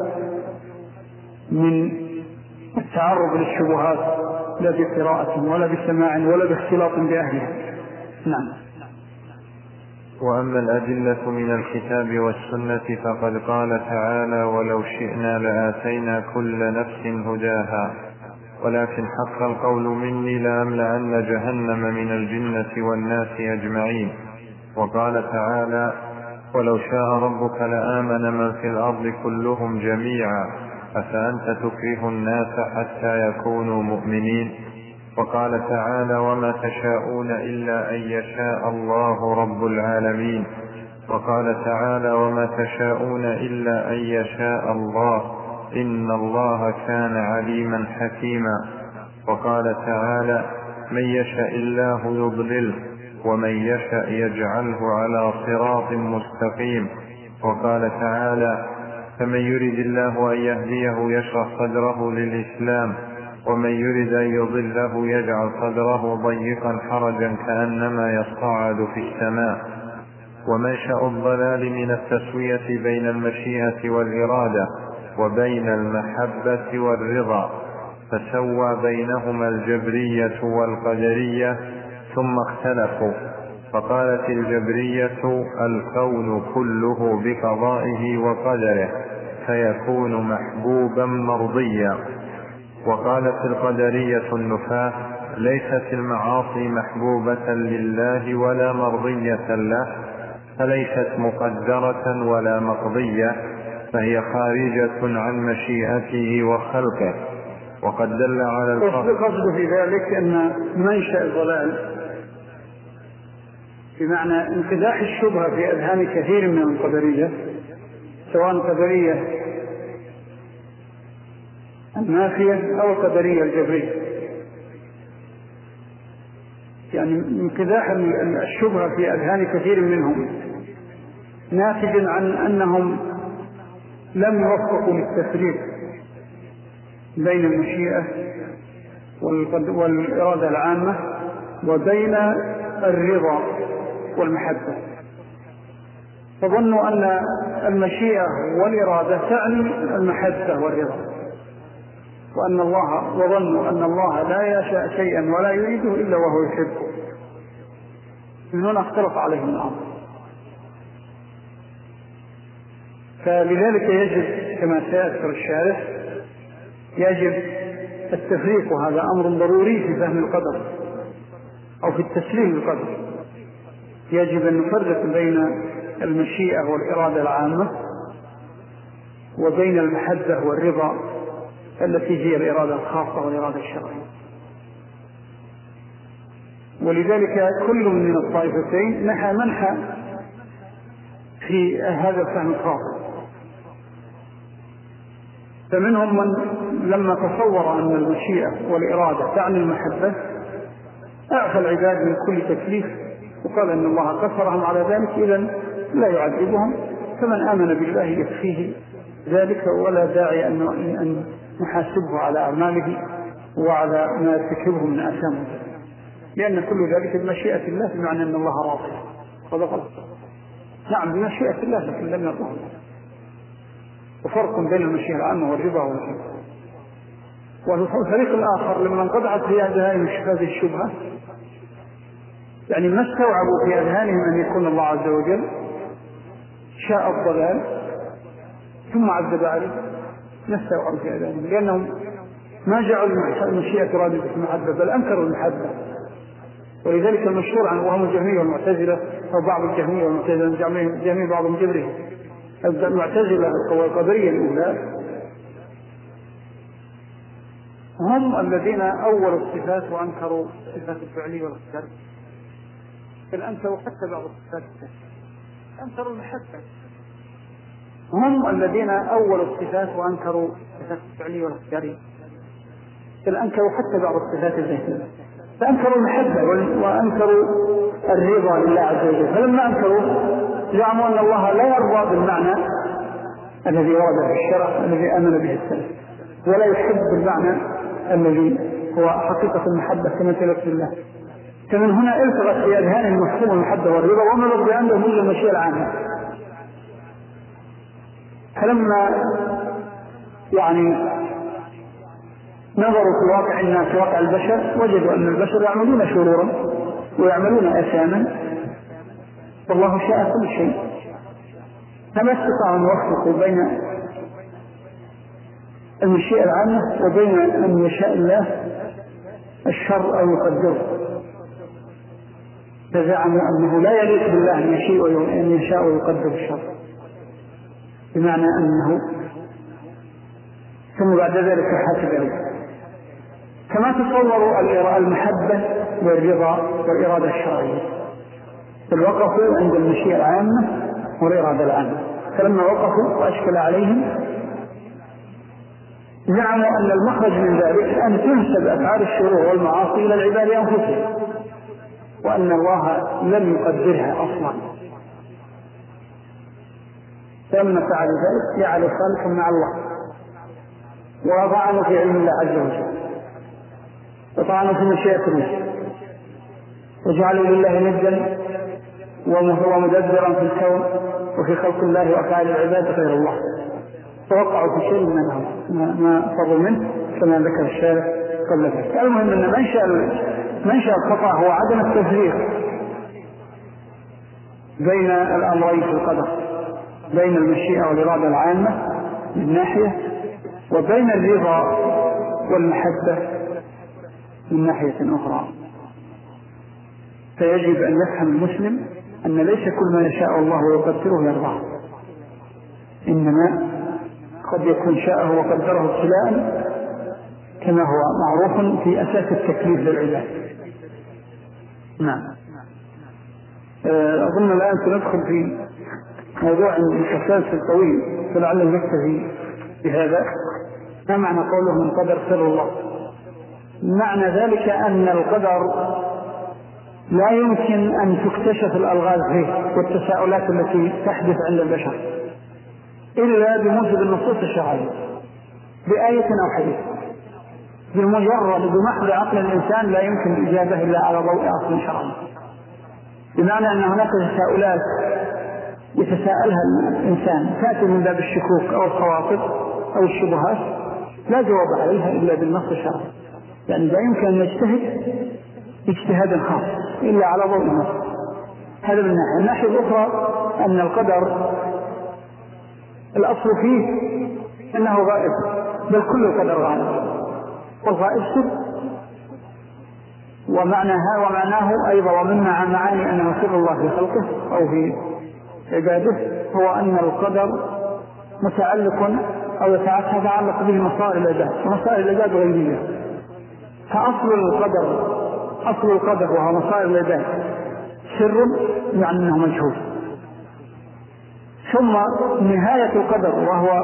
من التعرض للشبهات، لا بقراءة ولا بسماع ولا باختلاط بأهلها. نعم. وأما الأدلة من الكتاب والسنة فقد قال تعالى: ولو شئنا لآتينا كل نفس هداها ولكن حق القول مني لأملأن جهنم من الجنة والناس أجمعين. وقال تعالى: ولو شاء ربك لآمن من في الأرض كلهم جميعا أفأنت تكره الناس حتى يكونوا مؤمنين. وقال تعالى: وما تشاءون إلا أن يشاء الله رب العالمين. وقال تعالى: وما تشاءون إلا أن يشاء الله إن الله كان عليما حكيما. وقال تعالى: من يشاء الله يضلله ومن يشاء يجعله على صراط مستقيم. وقال تعالى: فمن يرد الله أن يهديه يشرح صدره للإسلام ومن يرد أن يضله يجعل صدره ضيقا حرجا كأنما يصعد في السماء. ومنشأ الضلال من التسوية بين المشيئة والإرادة وبين المحبة والرضا، فسوى بينهما الجبرية والقدرية ثم اختلفوا، فقالت الجبرية: الكون كله بقضائه وقدره فيكون محبوبا مرضيا. وقالت القدرية النفاة: ليست المعاصي محبوبة لله ولا مرضية له، فليست مقدرة ولا مقضية، فهي خارجة عن مشيئته وخلقه. وقد دل على القصد في ذلك أن منشأ الضلال بمعنى انقداح الشبهة في أذهان كثير من القدرية، سواء القدرية النافية أو القدرية الجبرية، يعني انقداح الشبهة في أذهان كثير منهم ناتج عن أنهم لم يوفقوا للتفريق بين المشيئة والإرادة العامة وبين الرضا والمحبة، فظنوا أن المشيئة والإرادة تعني المحبة والرضا، وأن الله وظنوا أن الله لا يشاء شيئا ولا يريده إلا وهو يحبه. من هنا اختلط عليهم الأمر. فلذلك يجب كما سيذكر الشارح يجب التفريق، وهذا أمر ضروري في فهم القدر أو في التسليم بالقدر. يجب أن نفرق بين المشيئة والإرادة العامة وبين المحبة والرضا التي هي الإرادة الخاصة والإرادة الشرعية. ولذلك كل من الطائفتين نحى منحى في هذا الفهم الخاطئ. فمنهم من لما تصور أن المشيئة والإرادة تعني المحبة أعفى العباد من كل تكليف وقال أن الله قصرهم على ذلك، إذن لا يعذبهم، فمن آمن بالله يكفيه ذلك ولا داعي أن نحاسبه على أعماله وعلى ما يرتكبه من آثامه، لأن كل ذلك بمشيئة الله، بمعنى أن الله راضي. هذا غلط. نعم بمشيئة الله لكن لم يرضى. وفرق بين المشيئة العامة والرضا والحب. والفريق الآخر لما انقطعت في أذهانهم هذه الشبهة، يعني ما استوعبوا في أذهانهم أن يكون الله عز وجل شاء الضلال ثم عذب عليه، ما استوعبوا في أذهانهم، لأنهم ما جعلوا المشيئة رادة المحبة بل أنكروا المحبة. ولذلك المشهور عن وهم الجهمية والمعتزلة أو بعض الجهمية والمعتزلة، الجهمية بعضهم جبريه، المعتزلة والقدرية الأولى هم الذين أولوا الصفات وأنكروا الصفات الفعلية والاختيار، بل أنكروا حتى بعض الصفات أنكروا المحبة. هم الذين أولوا الصفات وأنكروا الصفات الفعلية والاختيار، بل أنكروا حتى بعض الصفات الذاتية، فأنكروا المحبة وأنكروا الرضا لله عز وجل. فلما أنكروا زعموا أن الله لا يرضى بالمعنى الذي ورد في الشرع الذي آمن به السلف، ولا يحب بالمعنى الذي هو حقيقة المحبة كما تلك بالله. فمن هنا التغت في أذهانهم مفهوم المحبة والرضا ومرض بأنهم من المشيئة العامة. فلما يعني نظروا في واقع الناس في واقع البشر وجدوا أن البشر يعملون شرورا ويعملون أثاما، والله شاء كل شيء، فما استطاعوا أن يوفقوا بين المشيئة العامة وبين أن يشاء الله الشر أو يقدره. فزعموا أنه لا يليق بالله أن يشاء أن يشاء ويقدر الشر، بمعنى أنه ثم بعد ذلك حاسب عليه. كما تصوروا المحبة والرضا والإرادة الشرعية، بل وقفوا عند المشيئة العامة والإرادة العامة. فلما وقفوا وأشكل عليهم زعموا أن المخرج من ذلك أن تنسب أفعال الشرور والمعاصي إلى العباد أنفسهم، وأن الله لم يقدرها أصلا، فلما فعل ذلك جعل خالقا مع الله وطعنوا في علم الله عز وجل وطعنوا في مشيئة الله وجعلوا لله ندا وهو مدبرا في الكون وفي خلق الله وأفعال العباد غير الله، توقعوا في شيء منهم ما فضل منه كما ذكر الشارع قبل ذلك. المهم أن منشأ منشأ الخطأ هو عدم التفريق بين الأمرين في القدر، بين المشيئة والإرادة العامة من ناحية وبين الرضا والمحبة من ناحية أخرى. فيجب أن يفهم المسلم أن ليس كل ما يشاء الله ويقدره يرضاه، إنما قد يكون شاءه وقدره ابتلاء كما هو معروف في أساس التكليف للعباد. نعم. أظن الآن سندخل في موضوع تسلسل طويل فلعل نكتفي بهذا. ما معنى قوله من قدر سر الله؟ معنى ذلك أن القدر لا يمكن أن تكتشف الألغاز فيه والتساؤلات التي تحدث عند البشر إلا بموجب النصوص الشرعية بآية أو حديث. بمجرد بمحض عقل الإنسان لا يمكن الإجابة إلا على ضوء أصل شرعي، بمعنى أن هناك تساؤلات يتساءلها الإنسان تأتي من باب الشكوك أو الخواطر أو الشبهات لا جواب عليها إلا بالنص الشرعي، يعني لا يمكن أن يجتهد اجتهادا خاص إلا على ضوء النص. هذا من ناحية. الناحية الأخرى أن القدر الأصل فيه أنه غائب، بل كل القدر غائب، والغائب سر. ومعناها ومعناه أيضا ومن معاني أنه سر الله في خلقه أو في عباده هو أن القدر متعلق أو يتعلق به مصائر العباد، ومصائر العباد غيبية. فأصل القدر أصل القدر وهو مصائر العباد سر، يعني أنه مجهول. ثم نهاية القدر وهو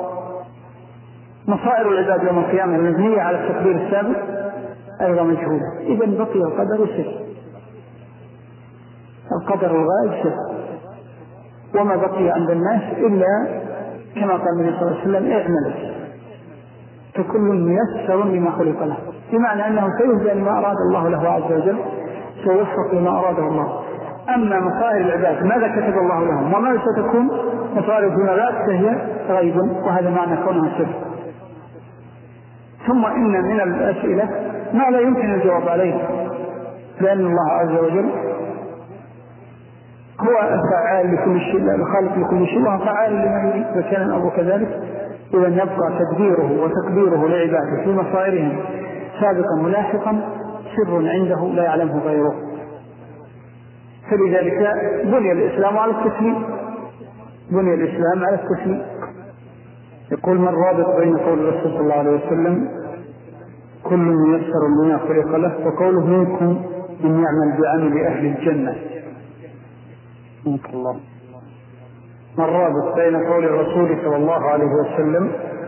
مصائر العباد يوم القيامة المبنية على التقدير السابق أيضا مجهولة. إذن بقي القدر سر، القدر الغائب سر، وما بقي عند الناس إلا كما قال النبي صلى الله عليه وسلم اعمل فكل ميسر لما خلق له، بمعنى أنه سيهدى لما أراد الله له عز وجل، سيوفق لما أراده الله. أما مصائر العباد ماذا كتب الله لهم وماذا ستكون مصائر فيما بعد فهي غيب، وهذا معنى كونها سر. ثم إن من الأسئلة ما لا يمكن الجواب عليه، لأن الله عز وجل هو الفعال لكل شيء، الخالق لكل شيء، وهو فعال لما يريد، وكان الأمر كذلك. إذا يبقى تدبيره وتقديره لعباده في مصائرهم سابقا ولاحقا سر عنده لا يعلمه غيره. فلذلك بني الإسلام على التسليم، بني الإسلام على التسليم. يقول ما الرابط بين قول الرسول صلى الله عليه وسلم كل ميسر لما خلق له وقوله منكم من يعمل بعمل أهل الجنة؟ الله. ما الرابط بين قول الرسول صلى الله عليه وسلم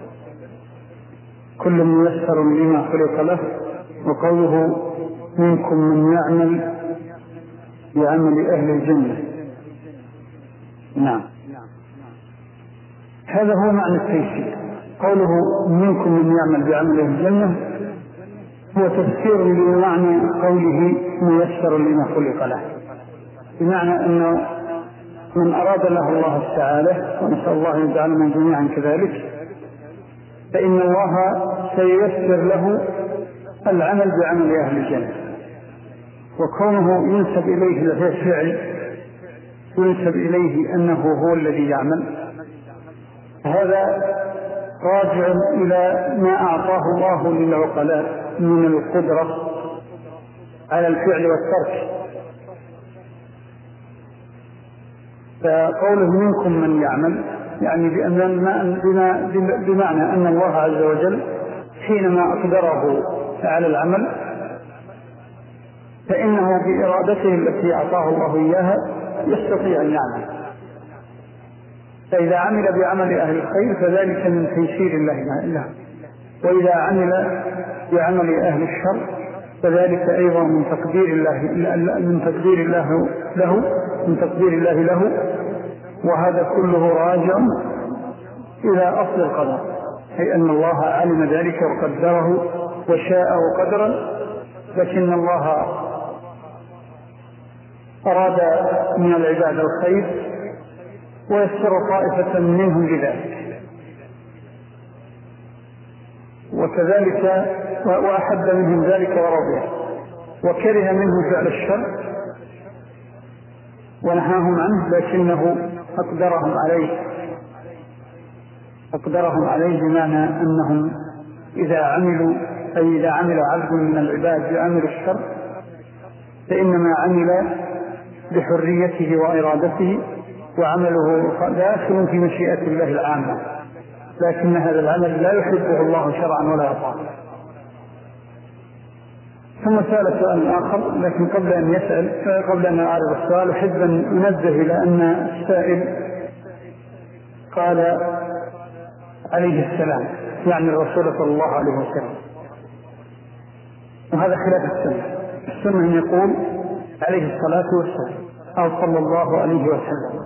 كل ميسر لما خلق له وقوله منكم من يعمل بعمل أهل الجنة؟ نعم، هذا هو معنى التيسير. قوله منكم من يعمل بعمل أهل الجنة هو تفسير لمعنى قوله ميسر لما خلق له، بمعنى أنه من أراد له الله السعادة، ونسأل الله أن يجعلنا جميعا كذلك، فإن الله سييسر له العمل بعمل أهل الجنة. وكونه ينسب إليه الفعل ينسب إليه أنه هو الذي يعمل، هذا راجع إلى ما أعطاه الله للعقلاء من القدرة على الفعل والترك. فقوله منكم من يعمل يعني بما بمعنى أن الله عز وجل حينما أقدره على العمل فإنه بإرادته التي أعطاه الله إياها يستطيع أن يعمل. فإذا عمل بعمل أهل الخير فذلك من تيسير الله له، وإذا عمل بعمل أهل الشر فذلك أيضا من تقدير الله من تقدير الله له من تقدير الله له وهذا كله راجع إلى أصل القدر، أي أن الله علم ذلك وقدره وشاءه قدرا، لكن الله أراد من العباد الخير ويسر طائفة منهم لذلك، وكذلك وأحب منهم ذلك ورضيه، وكره منهم فعل الشر ونهاهم عنه، لكنه أقدرهم عليه أقدرهم عليه بمعنى أنهم إذا عملوا أي إذا عمل عبد من العباد بعمل الشر فإنما عمل بحريته وإرادته وعمله داخل في مشيئة الله العامة، لكن هذا العمل لا يحبه الله شرعا ولا طاعة. ثم سأل سؤال آخر، لكن قبل أن يسأل قبل أن أعرض السؤال أحب أن أنبه إلى أن السائل قال عليه السلام يعني الرسول صلى الله عليه وسلم، وهذا خلاف السنة. السنة أن يقول عليه الصلاة والسلام أو صلى الله عليه وسلم.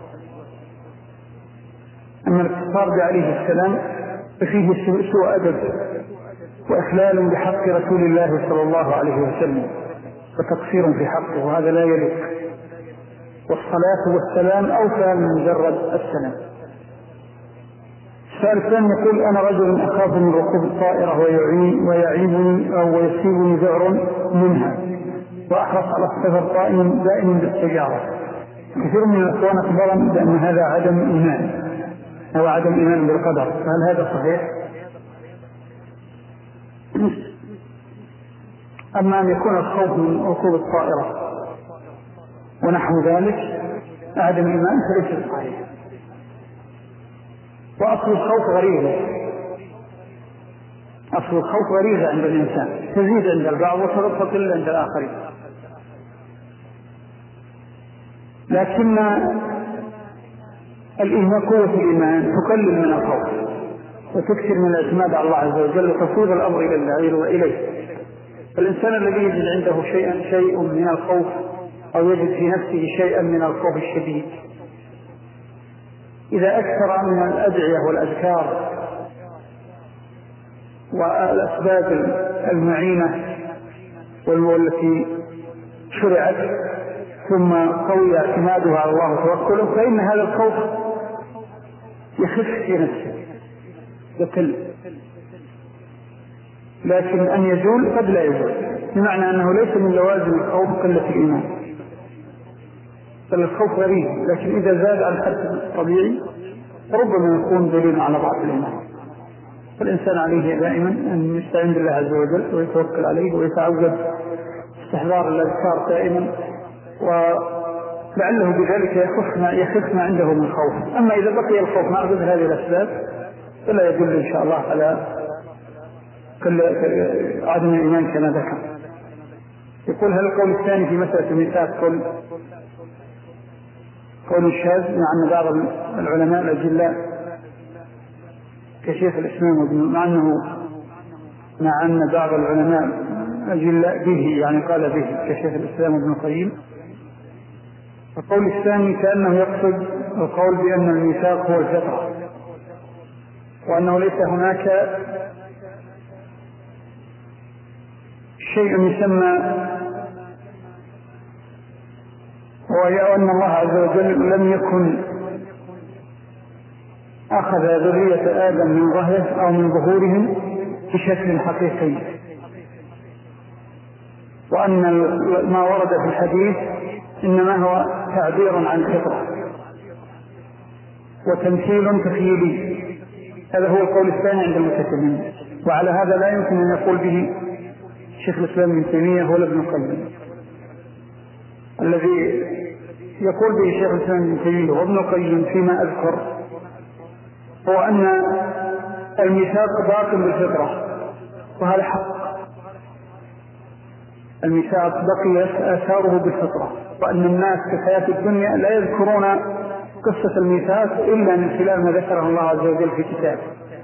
أما الاتصال بعليه السلام ففيه سوء أدب وإخلال بحق رسول الله صلى الله عليه وسلم وتقصير في حقه، وهذا لا يليق. والصلاة والسلام أوفى من مجرد السلام. السؤال الثاني يقول أنا رجل أخاف من ركوب الطائرة ويعيبني أو ويصيبني ذعر منها وأحرص على السفر قائم دائما بالسيارة. كثير من الأخوان أخبرني بأن هذا عدم إيمان، أو عدم إيمان بالقدر، فهل هذا صحيح؟ أما أن يكون الخوف من ركوب الطائرة ونحو ذلك عدم إيمان فليس صحيح. وأصل الخوف غريزة، أصل الخوف غريزة عند الإنسان، تزيد عند البعض وتقل عند الآخرين، لكن الإيمان قوة الإيمان تقلل من الخوف وتكثر من الاعتماد على الله عز وجل وتصير الأمر إلى الله وإليه. فالإنسان الذي يجد عنده شيئا شيء من الخوف أو يجد في نفسه شيئا من الخوف الشديد، إذا أكثر من الأدعية والأذكار والأسباب المعينة والتي شرعت ثم قوي اعتمادها على الله وتوكله، فإن هذا الخوف يخف في نفسه يقل. لكن أن يزول قد لا يزول، بمعنى أنه ليس من لوازم الخوف قلة الإيمان، بل الخوف غريب، لكن إذا زاد عن الحد الطبيعي ربما يكون دليل على ضعف الإيمان. فالإنسان عليه دائما أن يستعين بالله عز وجل ويتوكل عليه ويتعود استحضار الأذكار دائما، ولعله بذلك يخف ما, يخف ما عنده من خوف. أما إذا بقي الخوف مع ضد هذه الأسباب فلا يدل إن شاء الله على كل عدم الإيمان كما ذكر. يقول هل القول الثاني في مسألة الميثاق قول قول الشاذ، مع أن بعض العلماء الأجلاء كشيخ الإسلام مع أنه مع أن بعض العلماء الأجلاء به يعني قال به كشيخ الإسلام ابن القيم. القول الثاني كأنه يقصد القول بأن الميثاق هو الفطرة، وأنه ليس هناك شيء يسمى، وأن الله عز وجل لم يكن أخذ ذرية آدم من ظهره أو من ظهورهم بشكل حقيقي، وأن ما ورد في الحديث إنما هو تعبير عن الفطرة وتمثيل تخيلي. هذا هو القول الثاني عند المتكلمين، وعلى هذا لا يمكن أن يقول به شيخ الإسلام ابن تيمية ولا ابن القيم. الذي يقول به شيخ الإسلام ابن تيمية وابن القيم فيما أذكر هو أن الميثاق باق بالفطرة، وهذا حق. الميثاق بقيت آثاره بالفطرة، وأن الناس في حياة الدنيا لا يذكرون قصة الميثاق إلا من خلال ما ذكره الله عز وجل في كتابه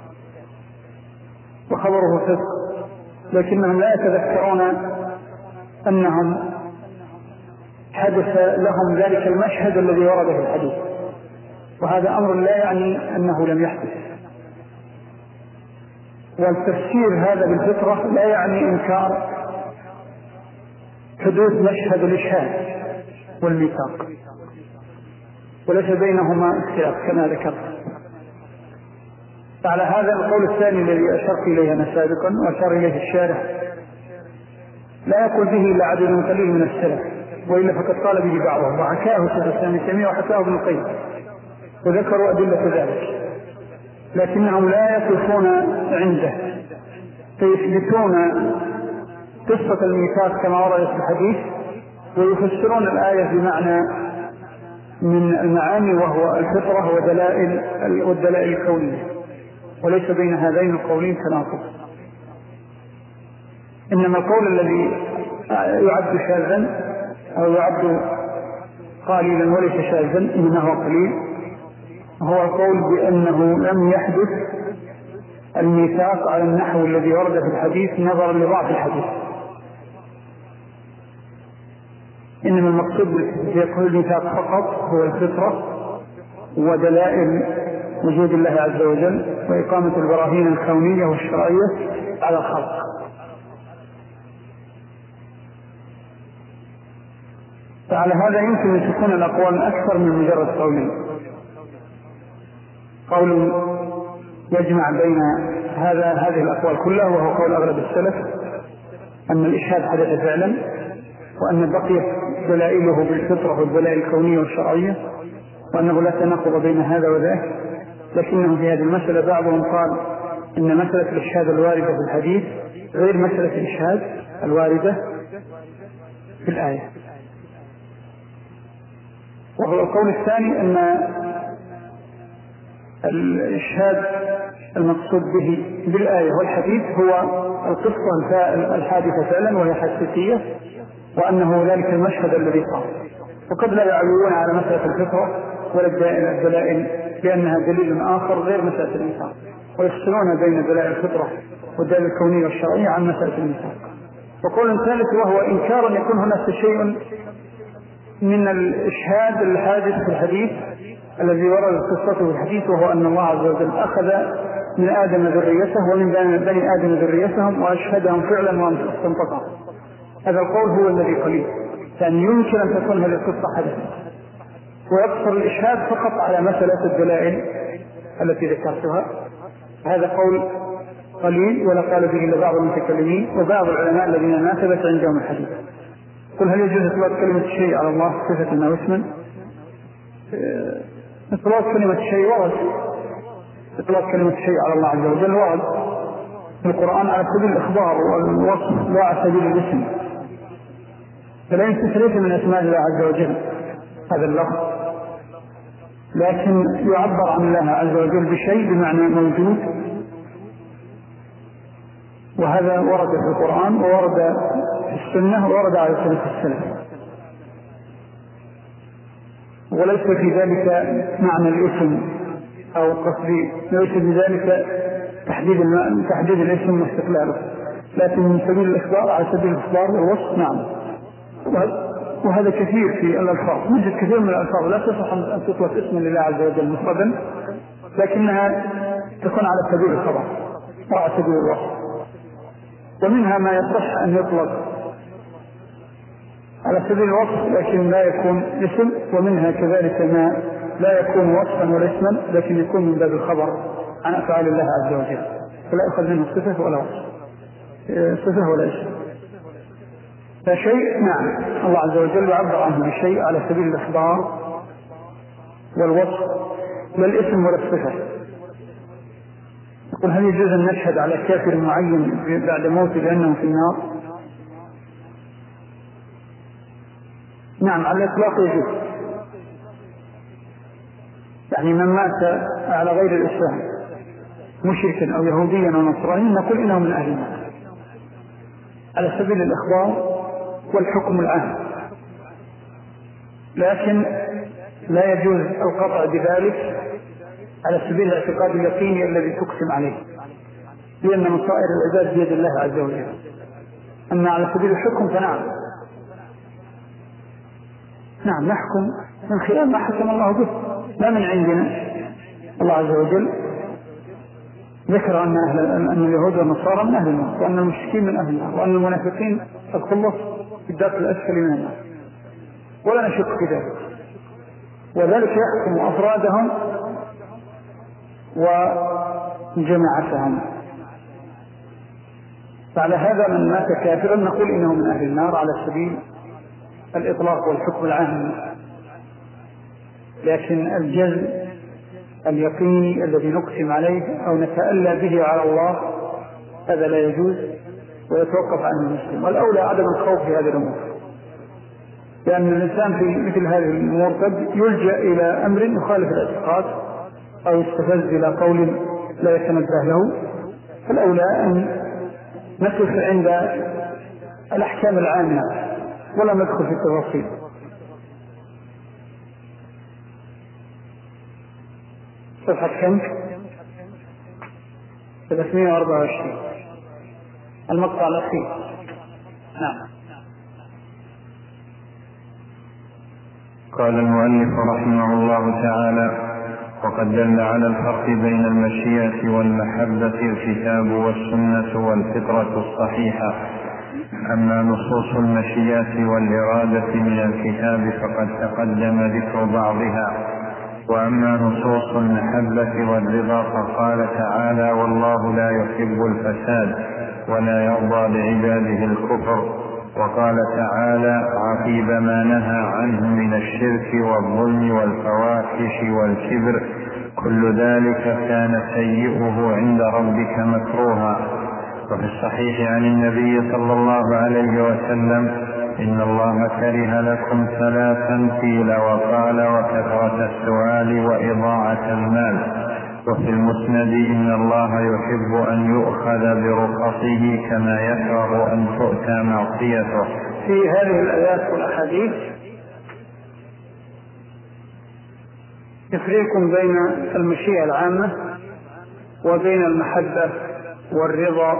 وخبره صدق، لكنهم لا يتذكرون أنهم حدث لهم ذلك المشهد الذي ورد في الحديث، وهذا أمر لا يعني أنه لم يحدث. والتفسير هذا بالفطرة لا يعني إنكار حدوث مشهد الإشهاد والميثاق، وليس بينهما اختلاف كما ذكرت. فعلى هذا القول الثاني الذي أشرت إليه أنا سابقا وأشار إليه الشارح لا يقول به إلا عدد قليل من السلف، وإلا فقد قال به بعضهم وحكاه شيخ الإسلام ابن تيمية وحكاه ابن القيم وذكروا أدلة ذلك، لكنهم لا يقفون عنده فيثبتون قصة الميثاق كما وردت في الحديث ويفسرون الآية بمعنى من المعاني وهو الفطرة ودلائل والدلائل الكونية، وليس بين هذين القولين تناقض. إنما القول الذي يعد شاذا أو يعد قليلا وليس شاذا إنما هو قليل هو القول بأنه لم يحدث الميثاق على النحو الذي ورد في الحديث نظرا لضعف الحديث، إنما المقصود بيقول الميثاق فقط هو الفطرة ودلائل وجود الله عز وجل وإقامة البراهين الكونية والشرعية على الخلق. فعلى هذا يمكن أن تكون الأقوال أكثر من مجرد قولين، قول يجمع بين هذا هذه الأقوال كلها وهو قول أغلب السلف أن الإشهاد حدث فعلا، وأن بقيت دلائله بالفطرة والدلائل الكونية والشرعية، وأنه لا تناقض بين هذا وذاك، لكنه في هذه المسألة بعضهم قال إن مسألة الإشهاد الواردة في الحديث غير مسألة الإشهاد الواردة في الآية. وهو القول الثاني أن الإشهاد المقصود به بالآية والحديث هو القصة الحادثة فعلا وهي حادثية، وأنه ذلك المشهد الذي صار، وقد لا يعلون على مسألة الفطرة ولا الدلائل لأنها دليل آخر غير مسألة الإنسان، ويفصلون بين دلائل الفطرة والدلائل الكونية والشرعية عن مسألة الإنسان. وقول ثالث وهو إنكار أن يكون هناك شيء من الإشهاد الحادث في الحديث الذي ورد قصته في الحديث، وهو أن الله عز وجل أخذ من آدم ذريته ومن بني آدم ذريتهم وأشهدهم فعلا واستنطقهم. هذا القول هو الذي قليل، لأن يمكن أن تكون هذه القصة حدثت، ويقصر الإشهاد فقط على مسألة الدلائل التي ذكرتها. هذا قول قليل ولا قال به إلا بعض المتكلمين وبعض العلماء الذين ما ثبت عندهم الحديث. قل هل يجوز إطلاق كلمة الشيء على الله صفة أو اسما؟ إطلاق كلمة الشيء ورد، إطلاق كلمة الشيء على الله عز وجل ورد في القرآن على سبيل الإخبار والوصف لا على سبيل الاسم، فلا يستثريت من أسماء الله عز وجل هذا اللفظ، لكن يعبر عن الله عز وجل بشيء بمعنى موجود، وهذا ورد في القرآن وورد في السنة وورد على سنة السلف، وليس في ذلك معنى الاسم أو قصدي ليس في ذلك تحديد تحديد الاسم واستقلاله، لكن من سبيل الإخبار على سبيل الإخبار والوصف. نعم، وهذا كثير في الألفاظ، يوجد كثير من الألفاظ لا تصح أن تطلق اسم لله عز وجل مفردا، لكنها تكون على سبيل الخبر وعلى سبيل الوصف، ومنها ما يصح أن يطلق على سبيل الوصف لكن لا يكون اسم، ومنها كذلك ما لا يكون وصفا ولا اسما لكن يكون من باب الخبر عن أفعال الله عز وجل، فلا يأخذ منه صفة ولا وصف، صفة ولا اسم. فشيء نعم الله عز وجل يعبر عنه بشيء على سبيل الإخبار والوصف لا الاسم ولا الصفة. يقول هل يجوز أن نشهد على كافر معين بعد موته بأنه في النار؟ نعم على الإطلاق يجوز، يعني من مات على غير الإسلام مشركا أو يهوديا أو نصرانيا نقول إنه من أهل النار على سبيل الإخبار والحكم العام، لكن لا يجوز القطع بذلك على سبيل الاعتقاد اليقيني الذي تقسم عليه، لأن مصائر العباد بيد الله عز وجل. أما على سبيل الحكم فنعم نعم نحكم من خلال ما حكم الله به، لا من عندنا. الله عز وجل ذكر أن, أهل أن اليهود والنصارى من أهل النار، وأن المشركين من أهل النار، وأن المنافقين الخلص في الدرك الأسفل من النار، ولا نشك في ذلك، وذلك يحكم أفرادهم وجماعتهم. فعلى هذا من مات كافرا نقول إنه من أهل النار على سبيل الإطلاق والحكم العام، لكن الجزم اليقيني الذي نقسم عليه أو نتألى به على الله هذا لا يجوز ويتوقف عنه المسلم، والأولى عدم الخوف في هذه الأمور، لأن الإنسان في مثل هذه الأمور قد يلجأ إلى أمر يخالف الاعتقاد أو يستفز إلى قول لا يتنبه له، فالأولى أن نقف عند الأحكام العامة ولا ندخل في التفاصيل. صفحة كم؟ ثلاثمائة وأربعة وعشرين المقطع الأخير. نعم. قال المؤلف رحمه الله تعالى: وقد دل على الفرق بين المشيئة والمحبة الكتاب والسنة والفطرة الصحيحة. أما نصوص المشيئة والإرادة من الكتاب فقد تقدم ذكر بعضها، وأما نصوص المحبة والرضا فقال تعالى: والله لا يحب الفساد ولا يرضى لعباده الكفر. وقال تعالى عقيب ما نهى عنه من الشرك والظلم والفواحش والكبر: كل ذلك كان سيئه عند ربك مكروها. وفي الصحيح عن النبي صلى الله عليه وسلم: إن الله كره لكم ثلاثا: قيل وقال وكثرة السؤال وإضاعة المال. وفي المسند: إن الله يحب أن يؤخذ برخصه كما يكره أن تؤتى معصيته. في هذه الآيات والأحاديث تفريق بين المشيئة العامة وبين المحبة والرضا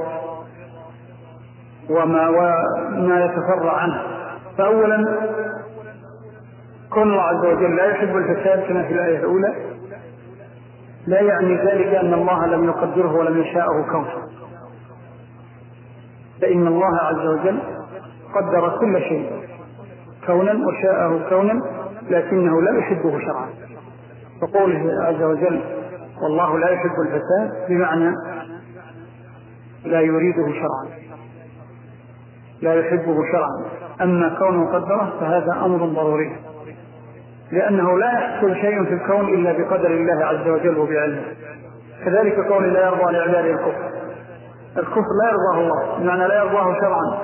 وما, وما يتفرع عنه. فأولا، كون الله عز وجل لا يحب الفساد كما في الآية الأولى لا يعني ذلك أن الله لم يقدره ولم يشاءه كونه، فإن الله عز وجل قدر كل شيء كونا وشاءه كونا، لكنه لا يحبه شرعا. فقوله عز وجل: والله لا يحب الفساد، بمعنى لا يريده شرعا، لا يحبه شرعا. أما كونه قدره فهذا أمر ضروري، لأنه لا يحصل شيء في الكون إلا بقدر الله عز وجل وبعلمه. كذلك قول لا يرضى لعباده الكفر، الكفر لا يرضاه الله، بمعنى لا يرضاه شرعا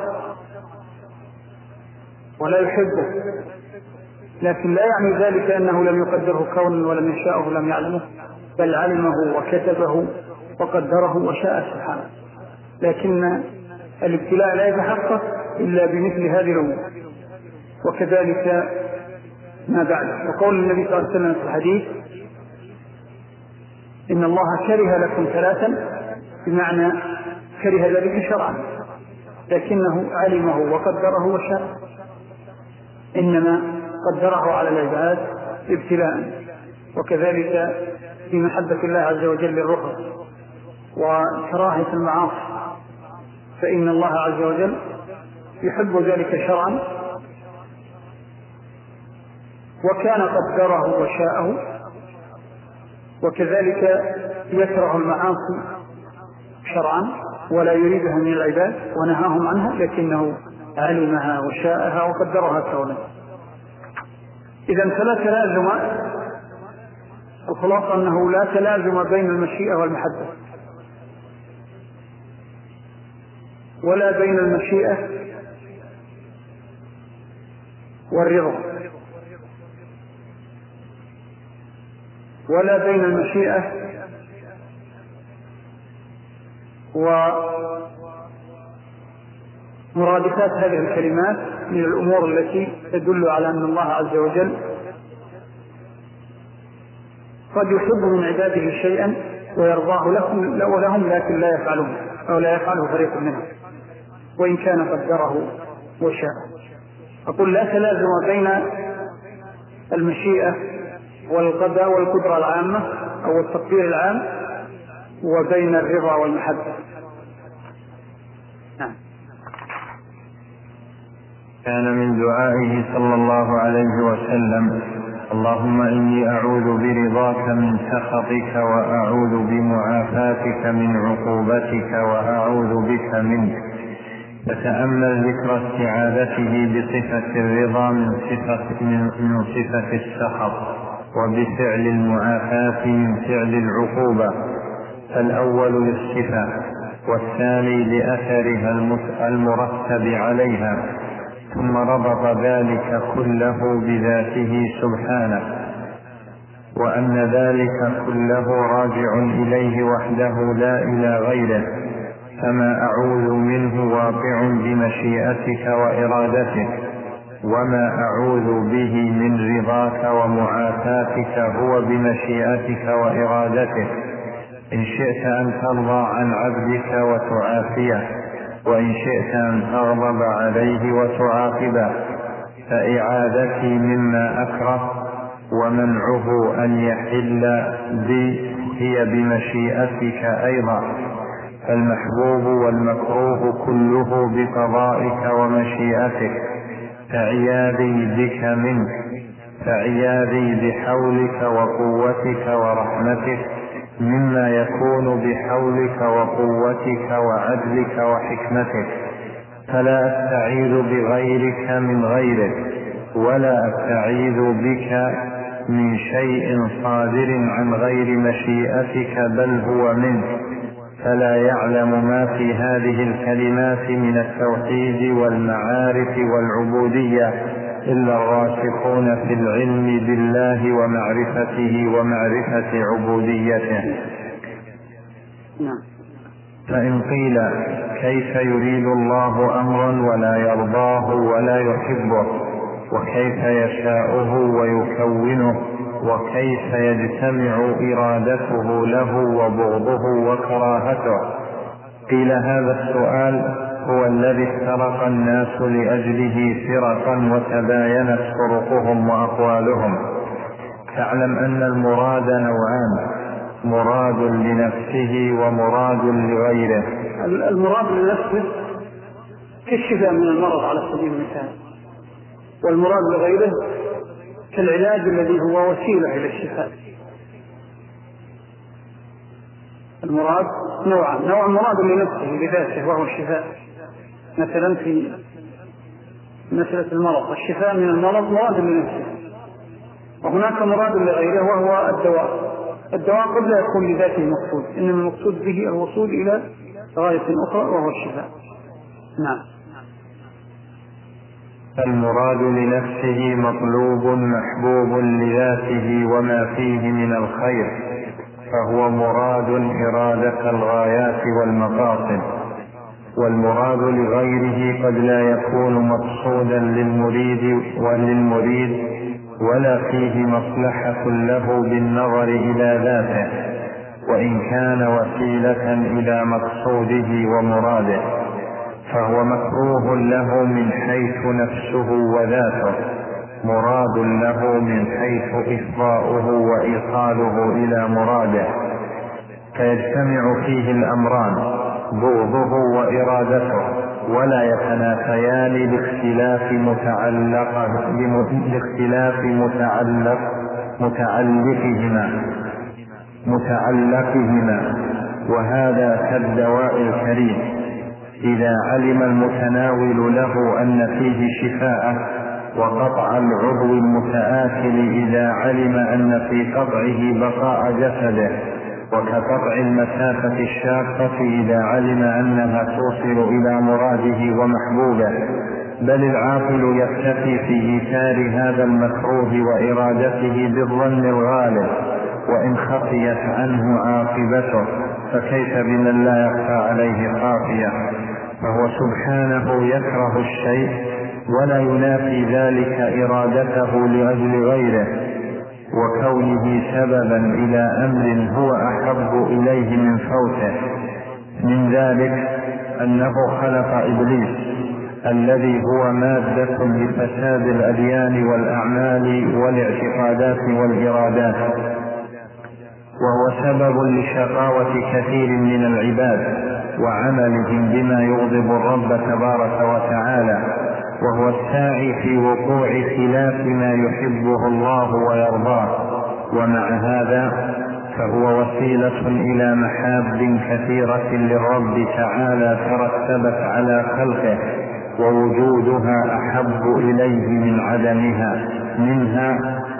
ولا يحبه، لكن لا يعني ذلك أنه لم يقدره كونا ولم يشاءه ولم يعلمه، بل علمه وكتبه وقدره وشاء سبحانه. لكن الابتلاء لا يتحقق إلا بمثل هذه الأمور، وكذلك ما بعده. وقول النبي صلى الله عليه وسلم في الحديث: إن الله كره لكم ثلاثا، بمعنى كره ذلك شرعا، لكنه علمه وقدره وشاء، إنما قدره على العباد ابتلاء. وكذلك في محبة الله عز وجل للرخص وكراهة المعاصي، فإن الله عز وجل يحب ذلك شرعا، وكان قدره وشاءه. وكذلك يكره المعاصي شرعا ولا يريدها من العباد ونهاهم عنها، لكنه علمها وشاءها وقدرها كونا. إذن فلا تلازم، الخلاصة أنه لا تلازم بين المشيئة والمحبة، ولا بين المشيئة والرضا، ولا بين المشيئة ومرادفات هذه الكلمات من الأمور التي تدل على أن الله عز وجل قد يحب من عباده شيئا ويرضاه لهم, لهم لكن لا يفعلون أو لا يفعله فريق منهم وإن كان قدره وشاء. أقول لا تلازم بين المشيئة والقدر والقدرة العامة أو التقدير العام وبين الرضا والمحبة. نعم. كان من دعائه صلى الله عليه وسلم: اللهم إني أعوذ برضاك من سخطك وأعوذ بمعافاتك من عقوبتك وأعوذ بك منك. فتأمل ذكر استعاذته بصفة الرضا من صفة, من صفة السخط، وبفعل المعافاة من فعل العقوبة، فالأول للصفة والثاني لأثرها المرتب عليها، ثم ربط ذلك كله بذاته سبحانه، وأن ذلك كله راجع إليه وحده لا إلى غيره، فما أعوذ منه واقع بمشيئتك وإرادتك، وما أعوذ به من رضاك ومعافاتك هو بمشيئتك وإرادتك، إن شئت أن ترضى عن عبدك وتعافيه، وإن شئت أن تغضب عليه وتعاقبه. فإعادتي مما أكره ومنعه أن يحل بي هي بمشيئتك أيضا، فالمحبوب والمكروه كله بقضائك ومشيئتك، فعياذي بك منك، فعياذي بحولك وقوتك ورحمتك مما يكون بحولك وقوتك وعدلك وحكمتك، فلا أستعيذ بغيرك من غيرك، ولا أستعيذ بك من شيء صادر عن غير مشيئتك بل هو منك، فلا يعلم ما في هذه الكلمات من التوحيد والمعارف والعبودية إلا الراسخون في العلم بالله ومعرفته ومعرفة عبوديته. فإن قيل كيف يريد الله أمرا ولا يرضاه ولا يحبه، وكيف يشاؤه ويكونه، وكيف يجتمع إرادته له وبغضه وكراهته؟ قيل هذا السؤال هو الذي افترق الناس لأجله فرقا وتباينت طرقهم وأقوالهم. فاعلم أن المراد نوعان: مراد لنفسه ومراد لغيره. المراد لنفسه كالشفاء من المرض على سبيل المثال، والمراد لغيره كالعلاج الذي هو وسيلة إلى الشفاء. المراد نوع نوع مراد لنفسه بذاته وهو الشفاء، مثلا في مسألة المرض الشفاء من المرض مراد لنفسه، وهناك مراد لغيره وهو الدواء. الدواء قد لا يكون لذاته المقصود، إنما المقصود به الوصول إلى غاية أخرى وهو الشفاء. نعم. المراد لنفسه مطلوب محبوب لذاته وما فيه من الخير، فهو مراد إرادة الغايات والمقاصد. والمراد لغيره قد لا يكون مقصودا للمريد وللمريد ولا فيه مصلحة له بالنظر إلى ذاته، وإن كان وسيلة إلى مقصوده ومراده، فهو مكروه له من حيث نفسه وذاته، مراد له من حيث إفضاؤه وإيصاله إلى مراده. فيجتمع فيه الأمران بغضه وإرادته، ولا يتنافيان لاختلاف متعلق لاختلاف متعلق متعلقهما متعلقهما وهذا كالدواء الكريم، إذا علم المتناول له أن فيه شفاءه، وقطع العضو المتآكل إذا علم أن في قطعه بقاء جسده، وكقطع المسافة الشاقة إذا علم أنها توصل إلى مراده ومحبوبه. بل العاقل يكتفي في إيثار هذا المكروه وإرادته بالظن الغالب، وإن خفيت عنه عاقبته فكيف بمن لا يخفى عليه خافية؟ فهو سبحانه يكره الشيء ولا ينافي ذلك إرادته لأجل غيره، وكونه سببا إلى أمر هو أحب إليه من فوته. من ذلك أنه خلق إبليس الذي هو مادة لفساد الأديان والأعمال والاعتقادات والإرادات، وهو سبب لشقاوة كثير من العباد وعملهم بما يغضب الرب تبارك وتعالى، وهو الساعي في وقوع خلاف ما يحبه الله ويرضاه. ومع هذا فهو وسيلة إلى محاب كثيرة للرب تعالى ترتبت على خلقه، ووجودها أحب إليه من عدمها. منها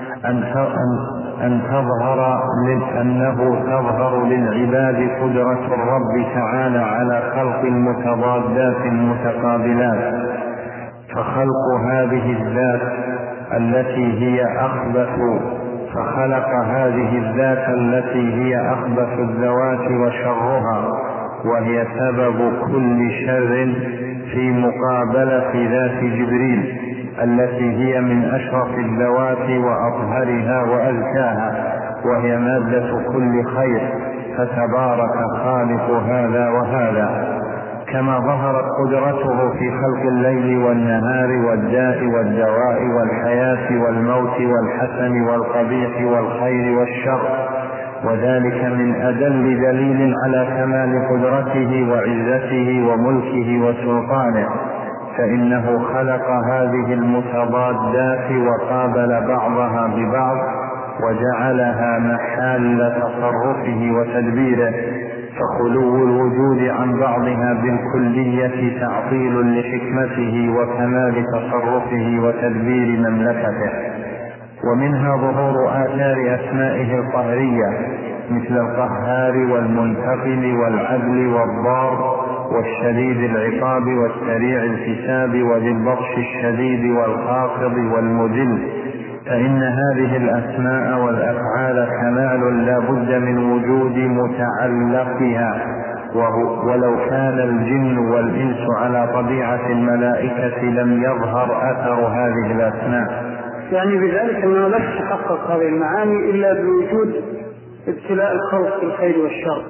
أن تظهر أنه تظهر للعباد قدرة الرب تعالى على خلق المتضادات المتقابلات، فخلق هذه الذات التي هي أخبث فخلق هذه الذات التي هي أخبث الذوات وشرها، وهي سبب كل شر في مقابلة ذات جبريل التي هي من أشرف الذوات وأطهرها وأزكاها، وهي مادة كل خير، فتبارك خالق هذا وهذا. كما ظهرت قدرته في خلق الليل والنهار والداء والدواء والحياة والموت والحسن والقبيح والخير والشر، وذلك من أدل دليل على كمال قدرته وعزته وملكه وسلطانه، فإنه خلق هذه المتضادات وقابل بعضها ببعض وجعلها محل تصرفه وتدبيره، فخلو الوجود عن بعضها بالكلية تعطيل لحكمته وكمال تصرفه وتدبير مملكته. ومنها ظهور آثار أسمائه القهرية مثل القهار والمنتقم والعدل والضار والشديد العقاب والسريع الحساب وذي البطش الشديد والخافض والمذل، فإن هذه الأسماء والأفعال كمال لا بد من وجود متعلقها، ولو كان الجن والإنس على طبيعة الملائكة لم يظهر أثر هذه الأسماء. يعني بذلك أنه لا تتحقق هذه المعاني إلا بوجود ابتلاء الخلق بالخير والشر،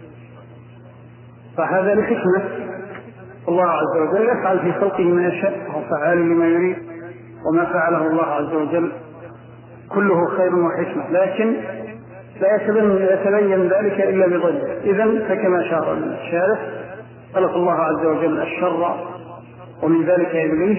فهذا لحكمة الله عز وجل يفعل في خلقه ما يشاء وهو فعال لما يريد، وما فعله الله عز وجل كله خير وحكمة، لكن لا يتبين ذلك إلا بضده. إذن فكما شاء الشارح خلق الله عز وجل الشر ومن ذلك إبليس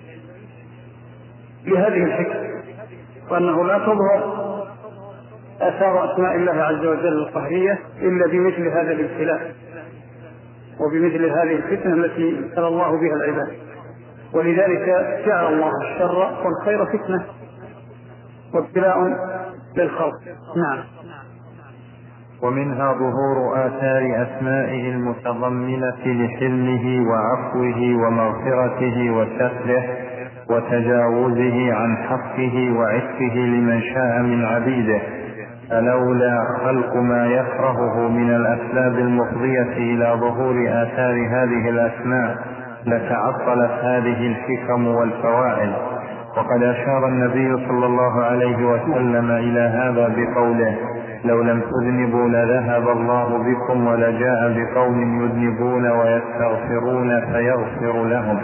لهذه الحكمة، وأنه لا تظهر آثار أسماء الله عز وجل القهرية إلا بمثل هذا الابتلاء وبمثل هذه الفتنة التي ابتلى الله بها العباد، ولذلك جعل الله الشر والخير فتنة وابتلاء للخلق. نعم. ومنها ظهور آثار أسمائه المتضمنة لحلمه وعفوه ومغفرته وستره وتجاوزه عن حقه وعفه لمن شاء من عبيده، فلولا خلق ما يكرهه من الأسباب المفضية إلى ظهور آثار هذه الأسماء لتعطلت هذه الحكم والفوائد. وقد أشار النبي صلى الله عليه وسلم إلى هذا بقوله: لو لم تذنبوا لذهب الله بكم ولجاء بقوم يذنبون ويستغفرون فيغفر لهم.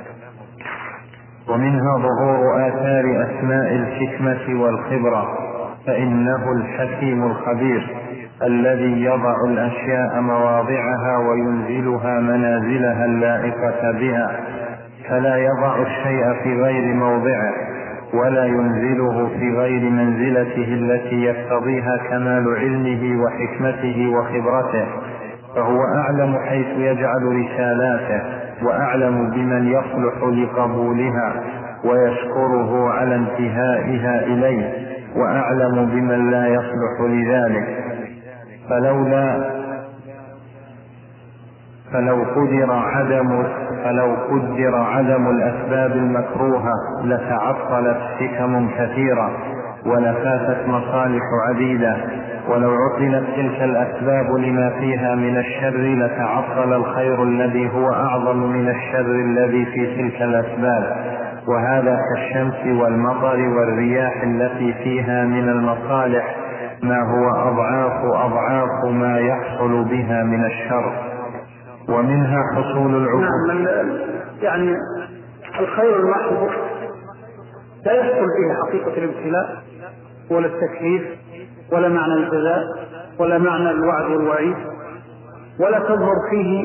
ومنها ظهور آثار أسماء الحكمة والخبرة، فإنه الحكيم الخبير الذي يضع الأشياء مواضعها وينزلها منازلها اللائقة بها، فلا يضع الشيء في غير موضعه ولا ينزله في غير منزلته التي يقتضيها كمال علمه وحكمته وخبرته، فهو أعلم حيث يجعل رسالاته، وأعلم بمن يصلح لقبولها ويشكره على انتهائها إليه، وأعلم بمن لا يصلح لذلك. فلولا فلو قدر عدم فلو قدر عدم الأسباب المكروهة لتعطلت حكم كثيرة ولفاتت مصالح عديدة، ولو عطلت تلك الأسباب لما فيها من الشر لتعطل الخير الذي هو أعظم من الشر الذي في تلك الأسباب، وهذا كالشمس والمطر والرياح التي فيها من المصالح ما هو أضعاف أضعاف ما يحصل بها من الشر. ومنها حصول العقوبة. نعم، يعني الخير المحض لا يحصل فيه حقيقة الابتلاء ولا التكليف ولا معنى الجزاء ولا معنى الوعد والوعيد، ولا تظهر فيه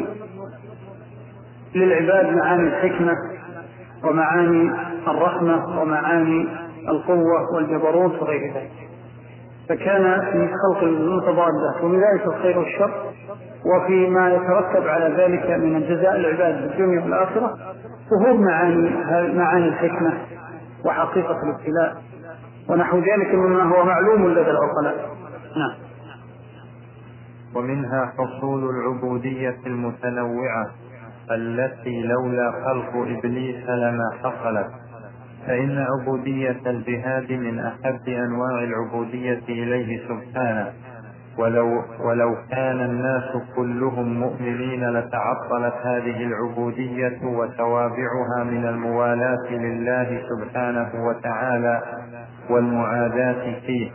للعباد معاني الحكمة ومعاني الرحمة ومعاني القوة والجبروت وغير ذلك، فكان في خلق المتضادة ومن ذلك الخير والشر، وفيما يترتب على ذلك من الجزاء العباد في الدنيا والآخرة ظهور معاني معاني الحكمة وحقيقة الابتلاء ونحو ذلك مما هو معلوم لدى العقلاء. نعم. ومنها حصول العبودية المتنوعة التي لولا خلق إبليس لما حصلت، فإن عبودية الجهاد من أحب أنواع العبودية إليه سبحانه، ولو, ولو كان الناس كلهم مؤمنين لتعطلت هذه العبودية وتوابعها من الموالاة لله سبحانه وتعالى والمعاداة فيه.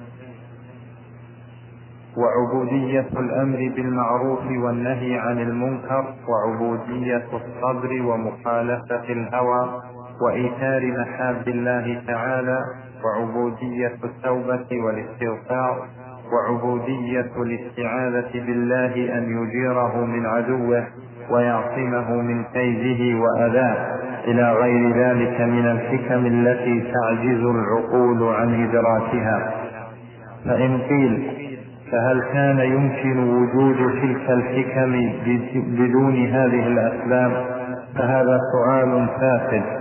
وعبودية الأمر بالمعروف والنهي عن المنكر، وعبودية الصبر ومخالفة الهوى وإيثار محاب الله تعالى، وعبودية التوبة والاستغفار، وعبودية الاستعاذة بالله أن يجيره من عدوه ويعصمه من كيده وأذاه، إلى غير ذلك من الحكم التي تعجز العقول عن إدراكها. فإن قيل فهل كان يمكن وجود تلك الحكم بدون هذه الأسباب؟ فهذا سؤال فاسد،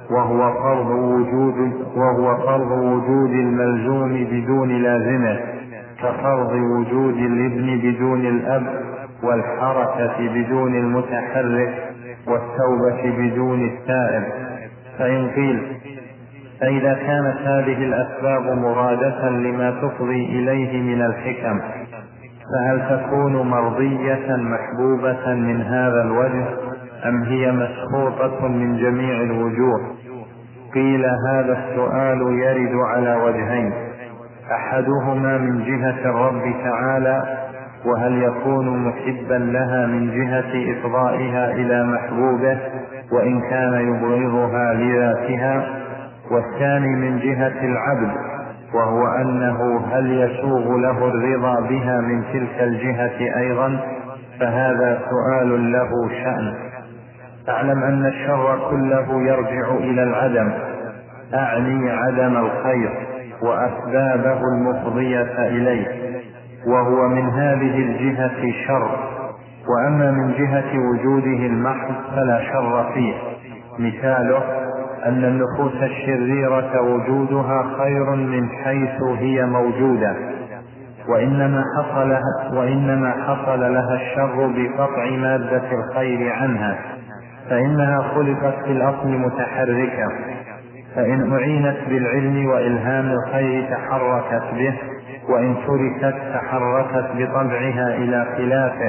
وهو فرض وجود وهو فرض وجود الملزوم بدون لازمه، كفرض وجود الابن بدون الأب، والحركة بدون المتحرك، والتوبة بدون التائب. فإن قيل فإذا كانت هذه الأسباب مرادة لما تفضي إليه من الحكم، فهل تكون مرضية محبوبة من هذا الوجه، أم هي مسخوطة من جميع الوجوه؟ قيل هذا السؤال يرد على وجهين: أحدهما من جهة الرب تعالى، وهل يكون محبا لها من جهة إفضائها إلى محبوبه وإن كان يبغضها لذاتها؟ والثاني من جهة العبد، وهو أنه هل يسوغ له الرضا بها من تلك الجهة أيضا؟ فهذا سؤال له شأن. أعلم أن الشر كله يرجع إلى العدم، أعني عدم الخير وأسبابه المفضية إليه، وهو من هذه الجهة شر. وأما من جهة وجوده المحض فلا شر فيه. مثاله أن النفوس الشريرة وجودها خير من حيث هي موجودة، وإنما حصل, وإنما حصل لها الشر بقطع مادة الخير عنها، فإنها خلقت في الأصل متحركة، فإن أعينت بالعلم وإلهام الخير تحركت به، وإن تركت تحركت بطبعها إلى خلافه،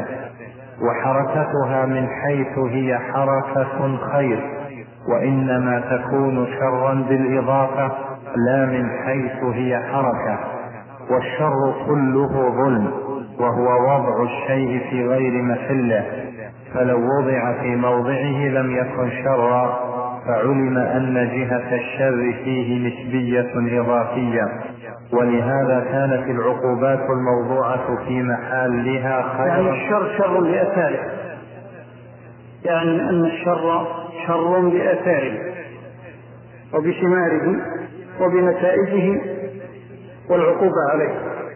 وحركتها من حيث هي حركة خير، وإنما تكون شرا بالإضافة لا من حيث هي حركة. والشر كله ظلم، وهو وضع الشيء في غير محله، فلو وضع في موضعه لم يكن شرا، فعلم أن جهة الشر فيه نسبية إضافية، ولهذا كانت العقوبات الموضوعة في محلها خير. يعني الشر شر لأثاره، يعني أن الشر شر لأثاره وبثماره وبنتائجه والعقوبة عليه.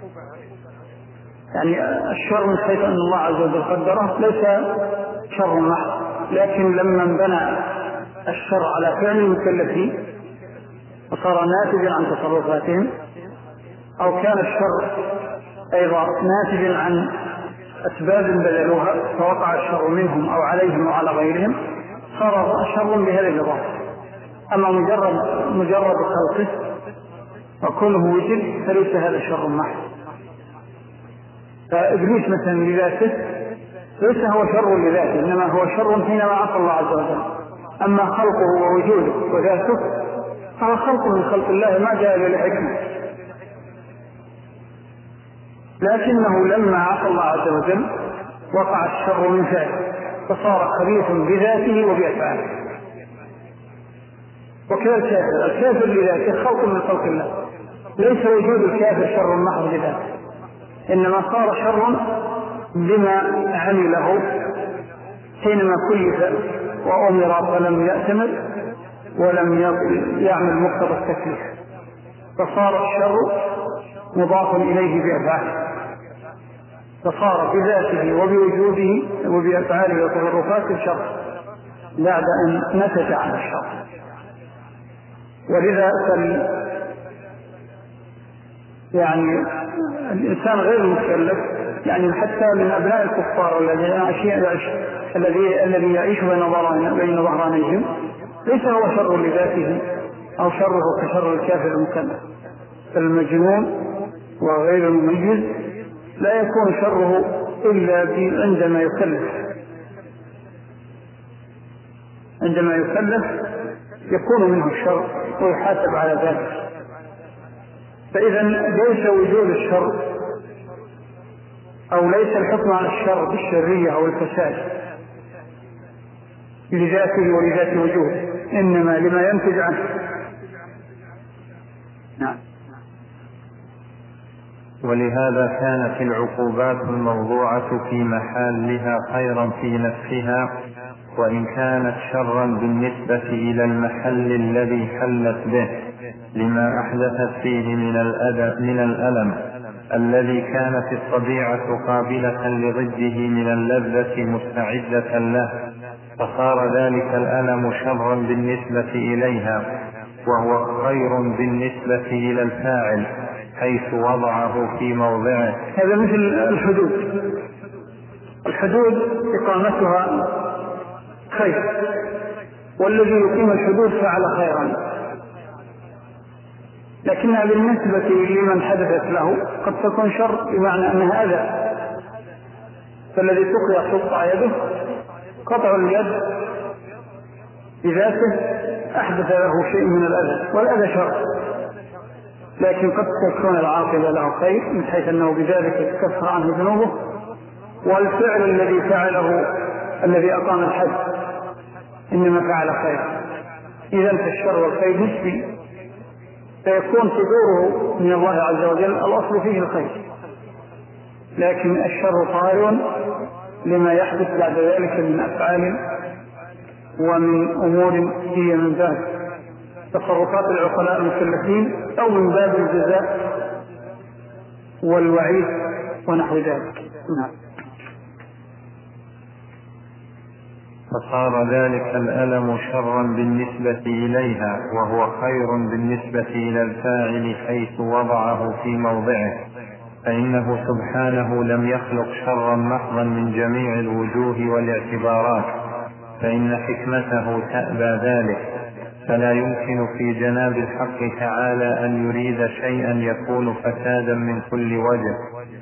يعني الشر من حيث أن الله عز وجل قدره ليس شر محض، لكن لما انبنى الشر على فعل المكلفين وصار ناتجا عن تصرفاتهم، أو كان الشر أيضا ناتجا عن أسباب بذلوها فوقع الشر منهم أو عليهم أو على غيرهم، صار شر بهذه الإضافة. أما مجرد مجرد خلقه وكونه وجد فليس هذا شر محض. فإبليس مثلا لذاته ليس هو شر لذاته، إنما هو شر حينما عصى الله عز وجل. أما خلقه ووجوده وذاته فهو خلق من خلق الله ما جاء للحكمة، لكنه لما عصى الله عز وجل وقع الشر من فعله فصار خبيث بذاته وبأفعاله. وكالكافر، الكافر لذاته خلق من خلق الله، ليس وجود الكافر شر محض لذاته، إنما صار شر بما عمله حينما كلف وأمر فلم يأتمر ولم يعمل مقتضى التكليف، فصار الشر مضاف إليه بأفعاله، فصار بذاته وبوجوده وبأفعاله وتصرفاته الشر بعد أن نتج عن الشر. ولذا يعني الإنسان غير المكلف، يعني حتى من أبناء الكفار الذي الذي يعيش بين ظهرانيهم ليس هو شر لذاته أو شره كشر الكافر المكلف. المجنون وغير المميز لا يكون شره إلا عندما يكلف، عندما يكلف يكون منه الشر ويحاسب على ذلك. فإذا ليس وجود الشر أو ليس الحكم على الشر بالشرية أو الفساد لذاته ولذات وجوده، إنما لما ينتج عنه. نعم. ولهذا كانت العقوبات الموضوعة في محلها خيرا في نفسها، وإن كانت شرا بالنسبة إلى المحل الذي حلت به، لما أحدثت فيه من الألم, من الألم الذي كانت الطبيعة قابلة لضده من اللذة مستعدة له، فصار ذلك الألم شرا بالنسبة إليها وهو خير بالنسبة إلى الفاعل حيث وضعه في موضعه. هذا مثل الحدود، الحدود إقامتها خير، والذي يقيم الحدود فعل خيرا، لكنها بالنسبة لمن حدثت له قد تكون شر بمعنى أنها أذى. فالذي تقطع تقطع يده، قطع اليد بذاته أحدث له شيء من الأذى، والأذى شر، لكن قد تكون العاقبة له خير من حيث أنه بذلك تكفر عنه ذنوبه، والفعل الذي فعله الذي أقام الحد إنما فعل خير. إذن فالشر والخير نسبي، فيكون صدوره من الله عز وجل الأصل فيه الخير، لكن الشر طارئ لما يحدث بعد ذلك من أفعال ومن أمور هي من باب تصرفات العقلاء المكلفين أو من باب الجزاء والوعيد ونحو ذلك. نعم. فصار ذلك الألم شرا بالنسبة إليها وهو خير بالنسبة إلى الفاعل حيث وضعه في موضعه، فإنه سبحانه لم يخلق شرا محضا من جميع الوجوه والاعتبارات، فإن حكمته تأبى ذلك، فلا يمكن في جناب الحق تعالى أن يريد شيئا يكون فسادا من كل وجه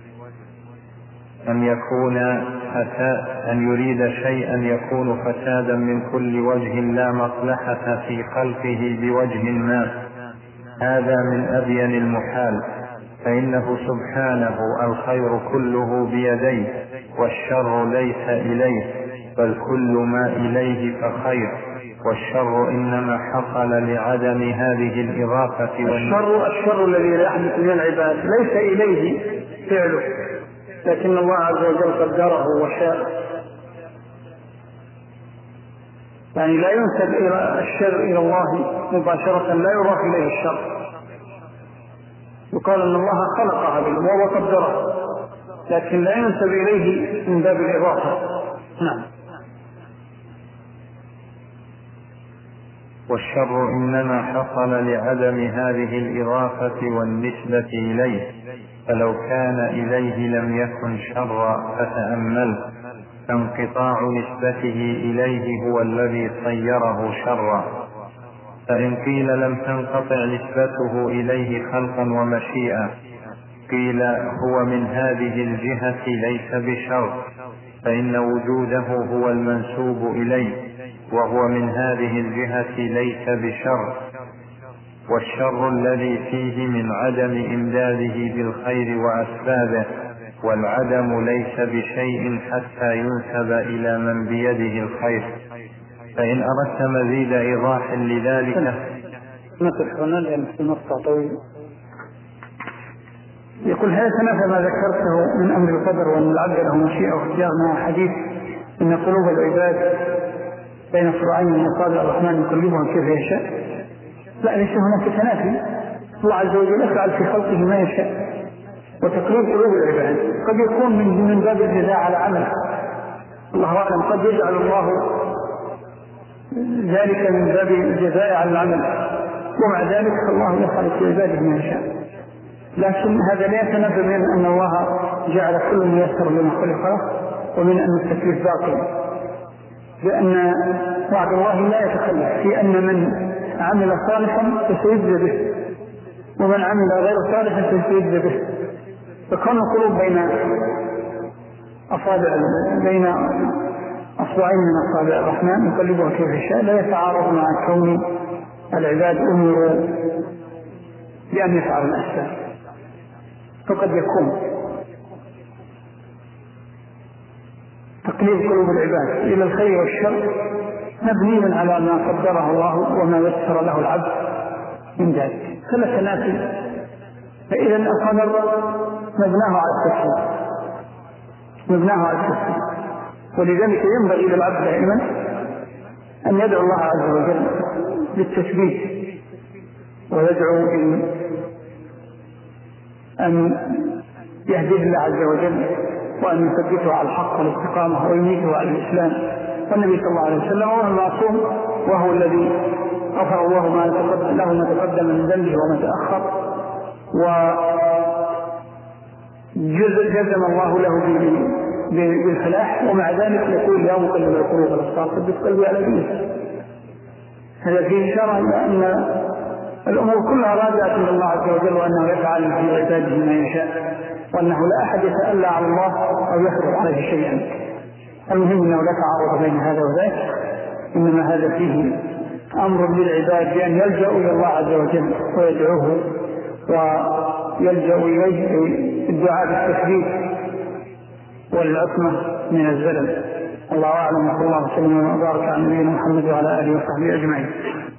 أن يكون أن يريد شيئا يكون فسادا من كل وجه لا مصلحة في خلقه بوجه ما، هذا من أبين المحال، فإنه سبحانه الخير كله بيديه والشر ليس إليه، بل كل ما إليه فخير، والشر إنما حصل لعدم هذه الإضافة. الشر الشر الذي يحدث من العباد ليس إليه فعله، لكن الله عز وجل قدره وشاء، يعني لا ينسب إلى الشر إلى الله مباشرة، لا يضاف إليه الشر، يقال أن الله خلق هذا وهو قدره، لكن لا ينسب إليه من باب الإضافة. نعم. والشر إنما حصل لعدم هذه الإضافة والنسبة إليه، فلو كان إليه لم يكن شرا، فتأمل فانقطاع نسبته إليه هو الذي صيره شرا، فإن قيل لم تنقطع نسبته إليه خلقا ومشيئة قيل هو من هذه الجهة ليس بشر، فإن وجوده هو المنسوب إليه، وهو من هذه الجهة ليس بشر، والشر الذي فيه من عدم إمداده بالخير وأسبابه، والعدم ليس بشيء حتى ينسب إلى من بيده الخير. فإن أردت مزيد إيضاح لذلك نقف هنا لأن في نقطة طويلة. يقول هذا تنافى ما ذكرته من أمر القدر وأن العبد له مشيئة واختيار مع حديث إن قلوب العباد بين صراعين من أصابع الرحمن يقلبها كيف يشاء. لا، ليس هناك تنافي، الله عز وجل يفعل في خلقه ما يشاء، وتقليب قلوب العباد قد يكون من من باب الجزاء على عمل، الله أعلم، قد يجعل الله ذلك من باب الجزاء على العمل، ومع ذلك الله يفعل في عباده ما يشاء. لكن هذا لا يتنافى من أن الله جعل كل ميسر لما خلق له، ومن أن التكليف باقي، لأن وعد الله لا يتخلف في أن من عمل صالحا فسيجزى به، ومن عمل غير صالحا فسيجزى به. فكون القلوب بين أصابع بين أصبعين من أصابع الرحمن يقلبها كيف يشاء لا يتعارض مع كون العباد أمروا بأن يفعلوا الأسباب، فقد يكون تقليب قلوب العباد إلى الخير والشر مبني على ما قدره الله وما يسر له العبد من ذلك، فلا تنافي. فإذا القدر مبناه على التسليم، مبناه على التسليم، ولذلك ينبغي للعبد دائما أن يدعو الله عز وجل بالتثبيت، ويدعو أن يهديه الله عز وجل، وأن يثبته على الحق والاستقامة، ويميته على الإسلام، والنبي صلى الله عليه وسلم هو المعصوم، وهو الذي غفر الله ما تقدم له ما تقدم من ذنبه وما تأخر، وجزم الله له بالفلاح. ومع ذلك يقول يا مقلب القلوب والأبصار ثبت قلبي على دينك. هذا فيه إشارة إلى أن الأمور كلها راجعة إلى الله عز وجل، وأنه يفعل في عباده ما يشاء، وأنه لا أحد يتألى على الله أو يفرض عليه شيئا. المهم أنه لا تعارض بين هذا وذاك، إنما هذا فيه أمر للعباد بأن يلجأوا إلى الله عز وجل ويدعوه ويلجأوا إليه الدعاء بالتثبيت والعصمة من الزلل. الله أعلم، وصلى الله وسلم وبارك على نبينا محمد وعلى آله وصحبه أجمعين.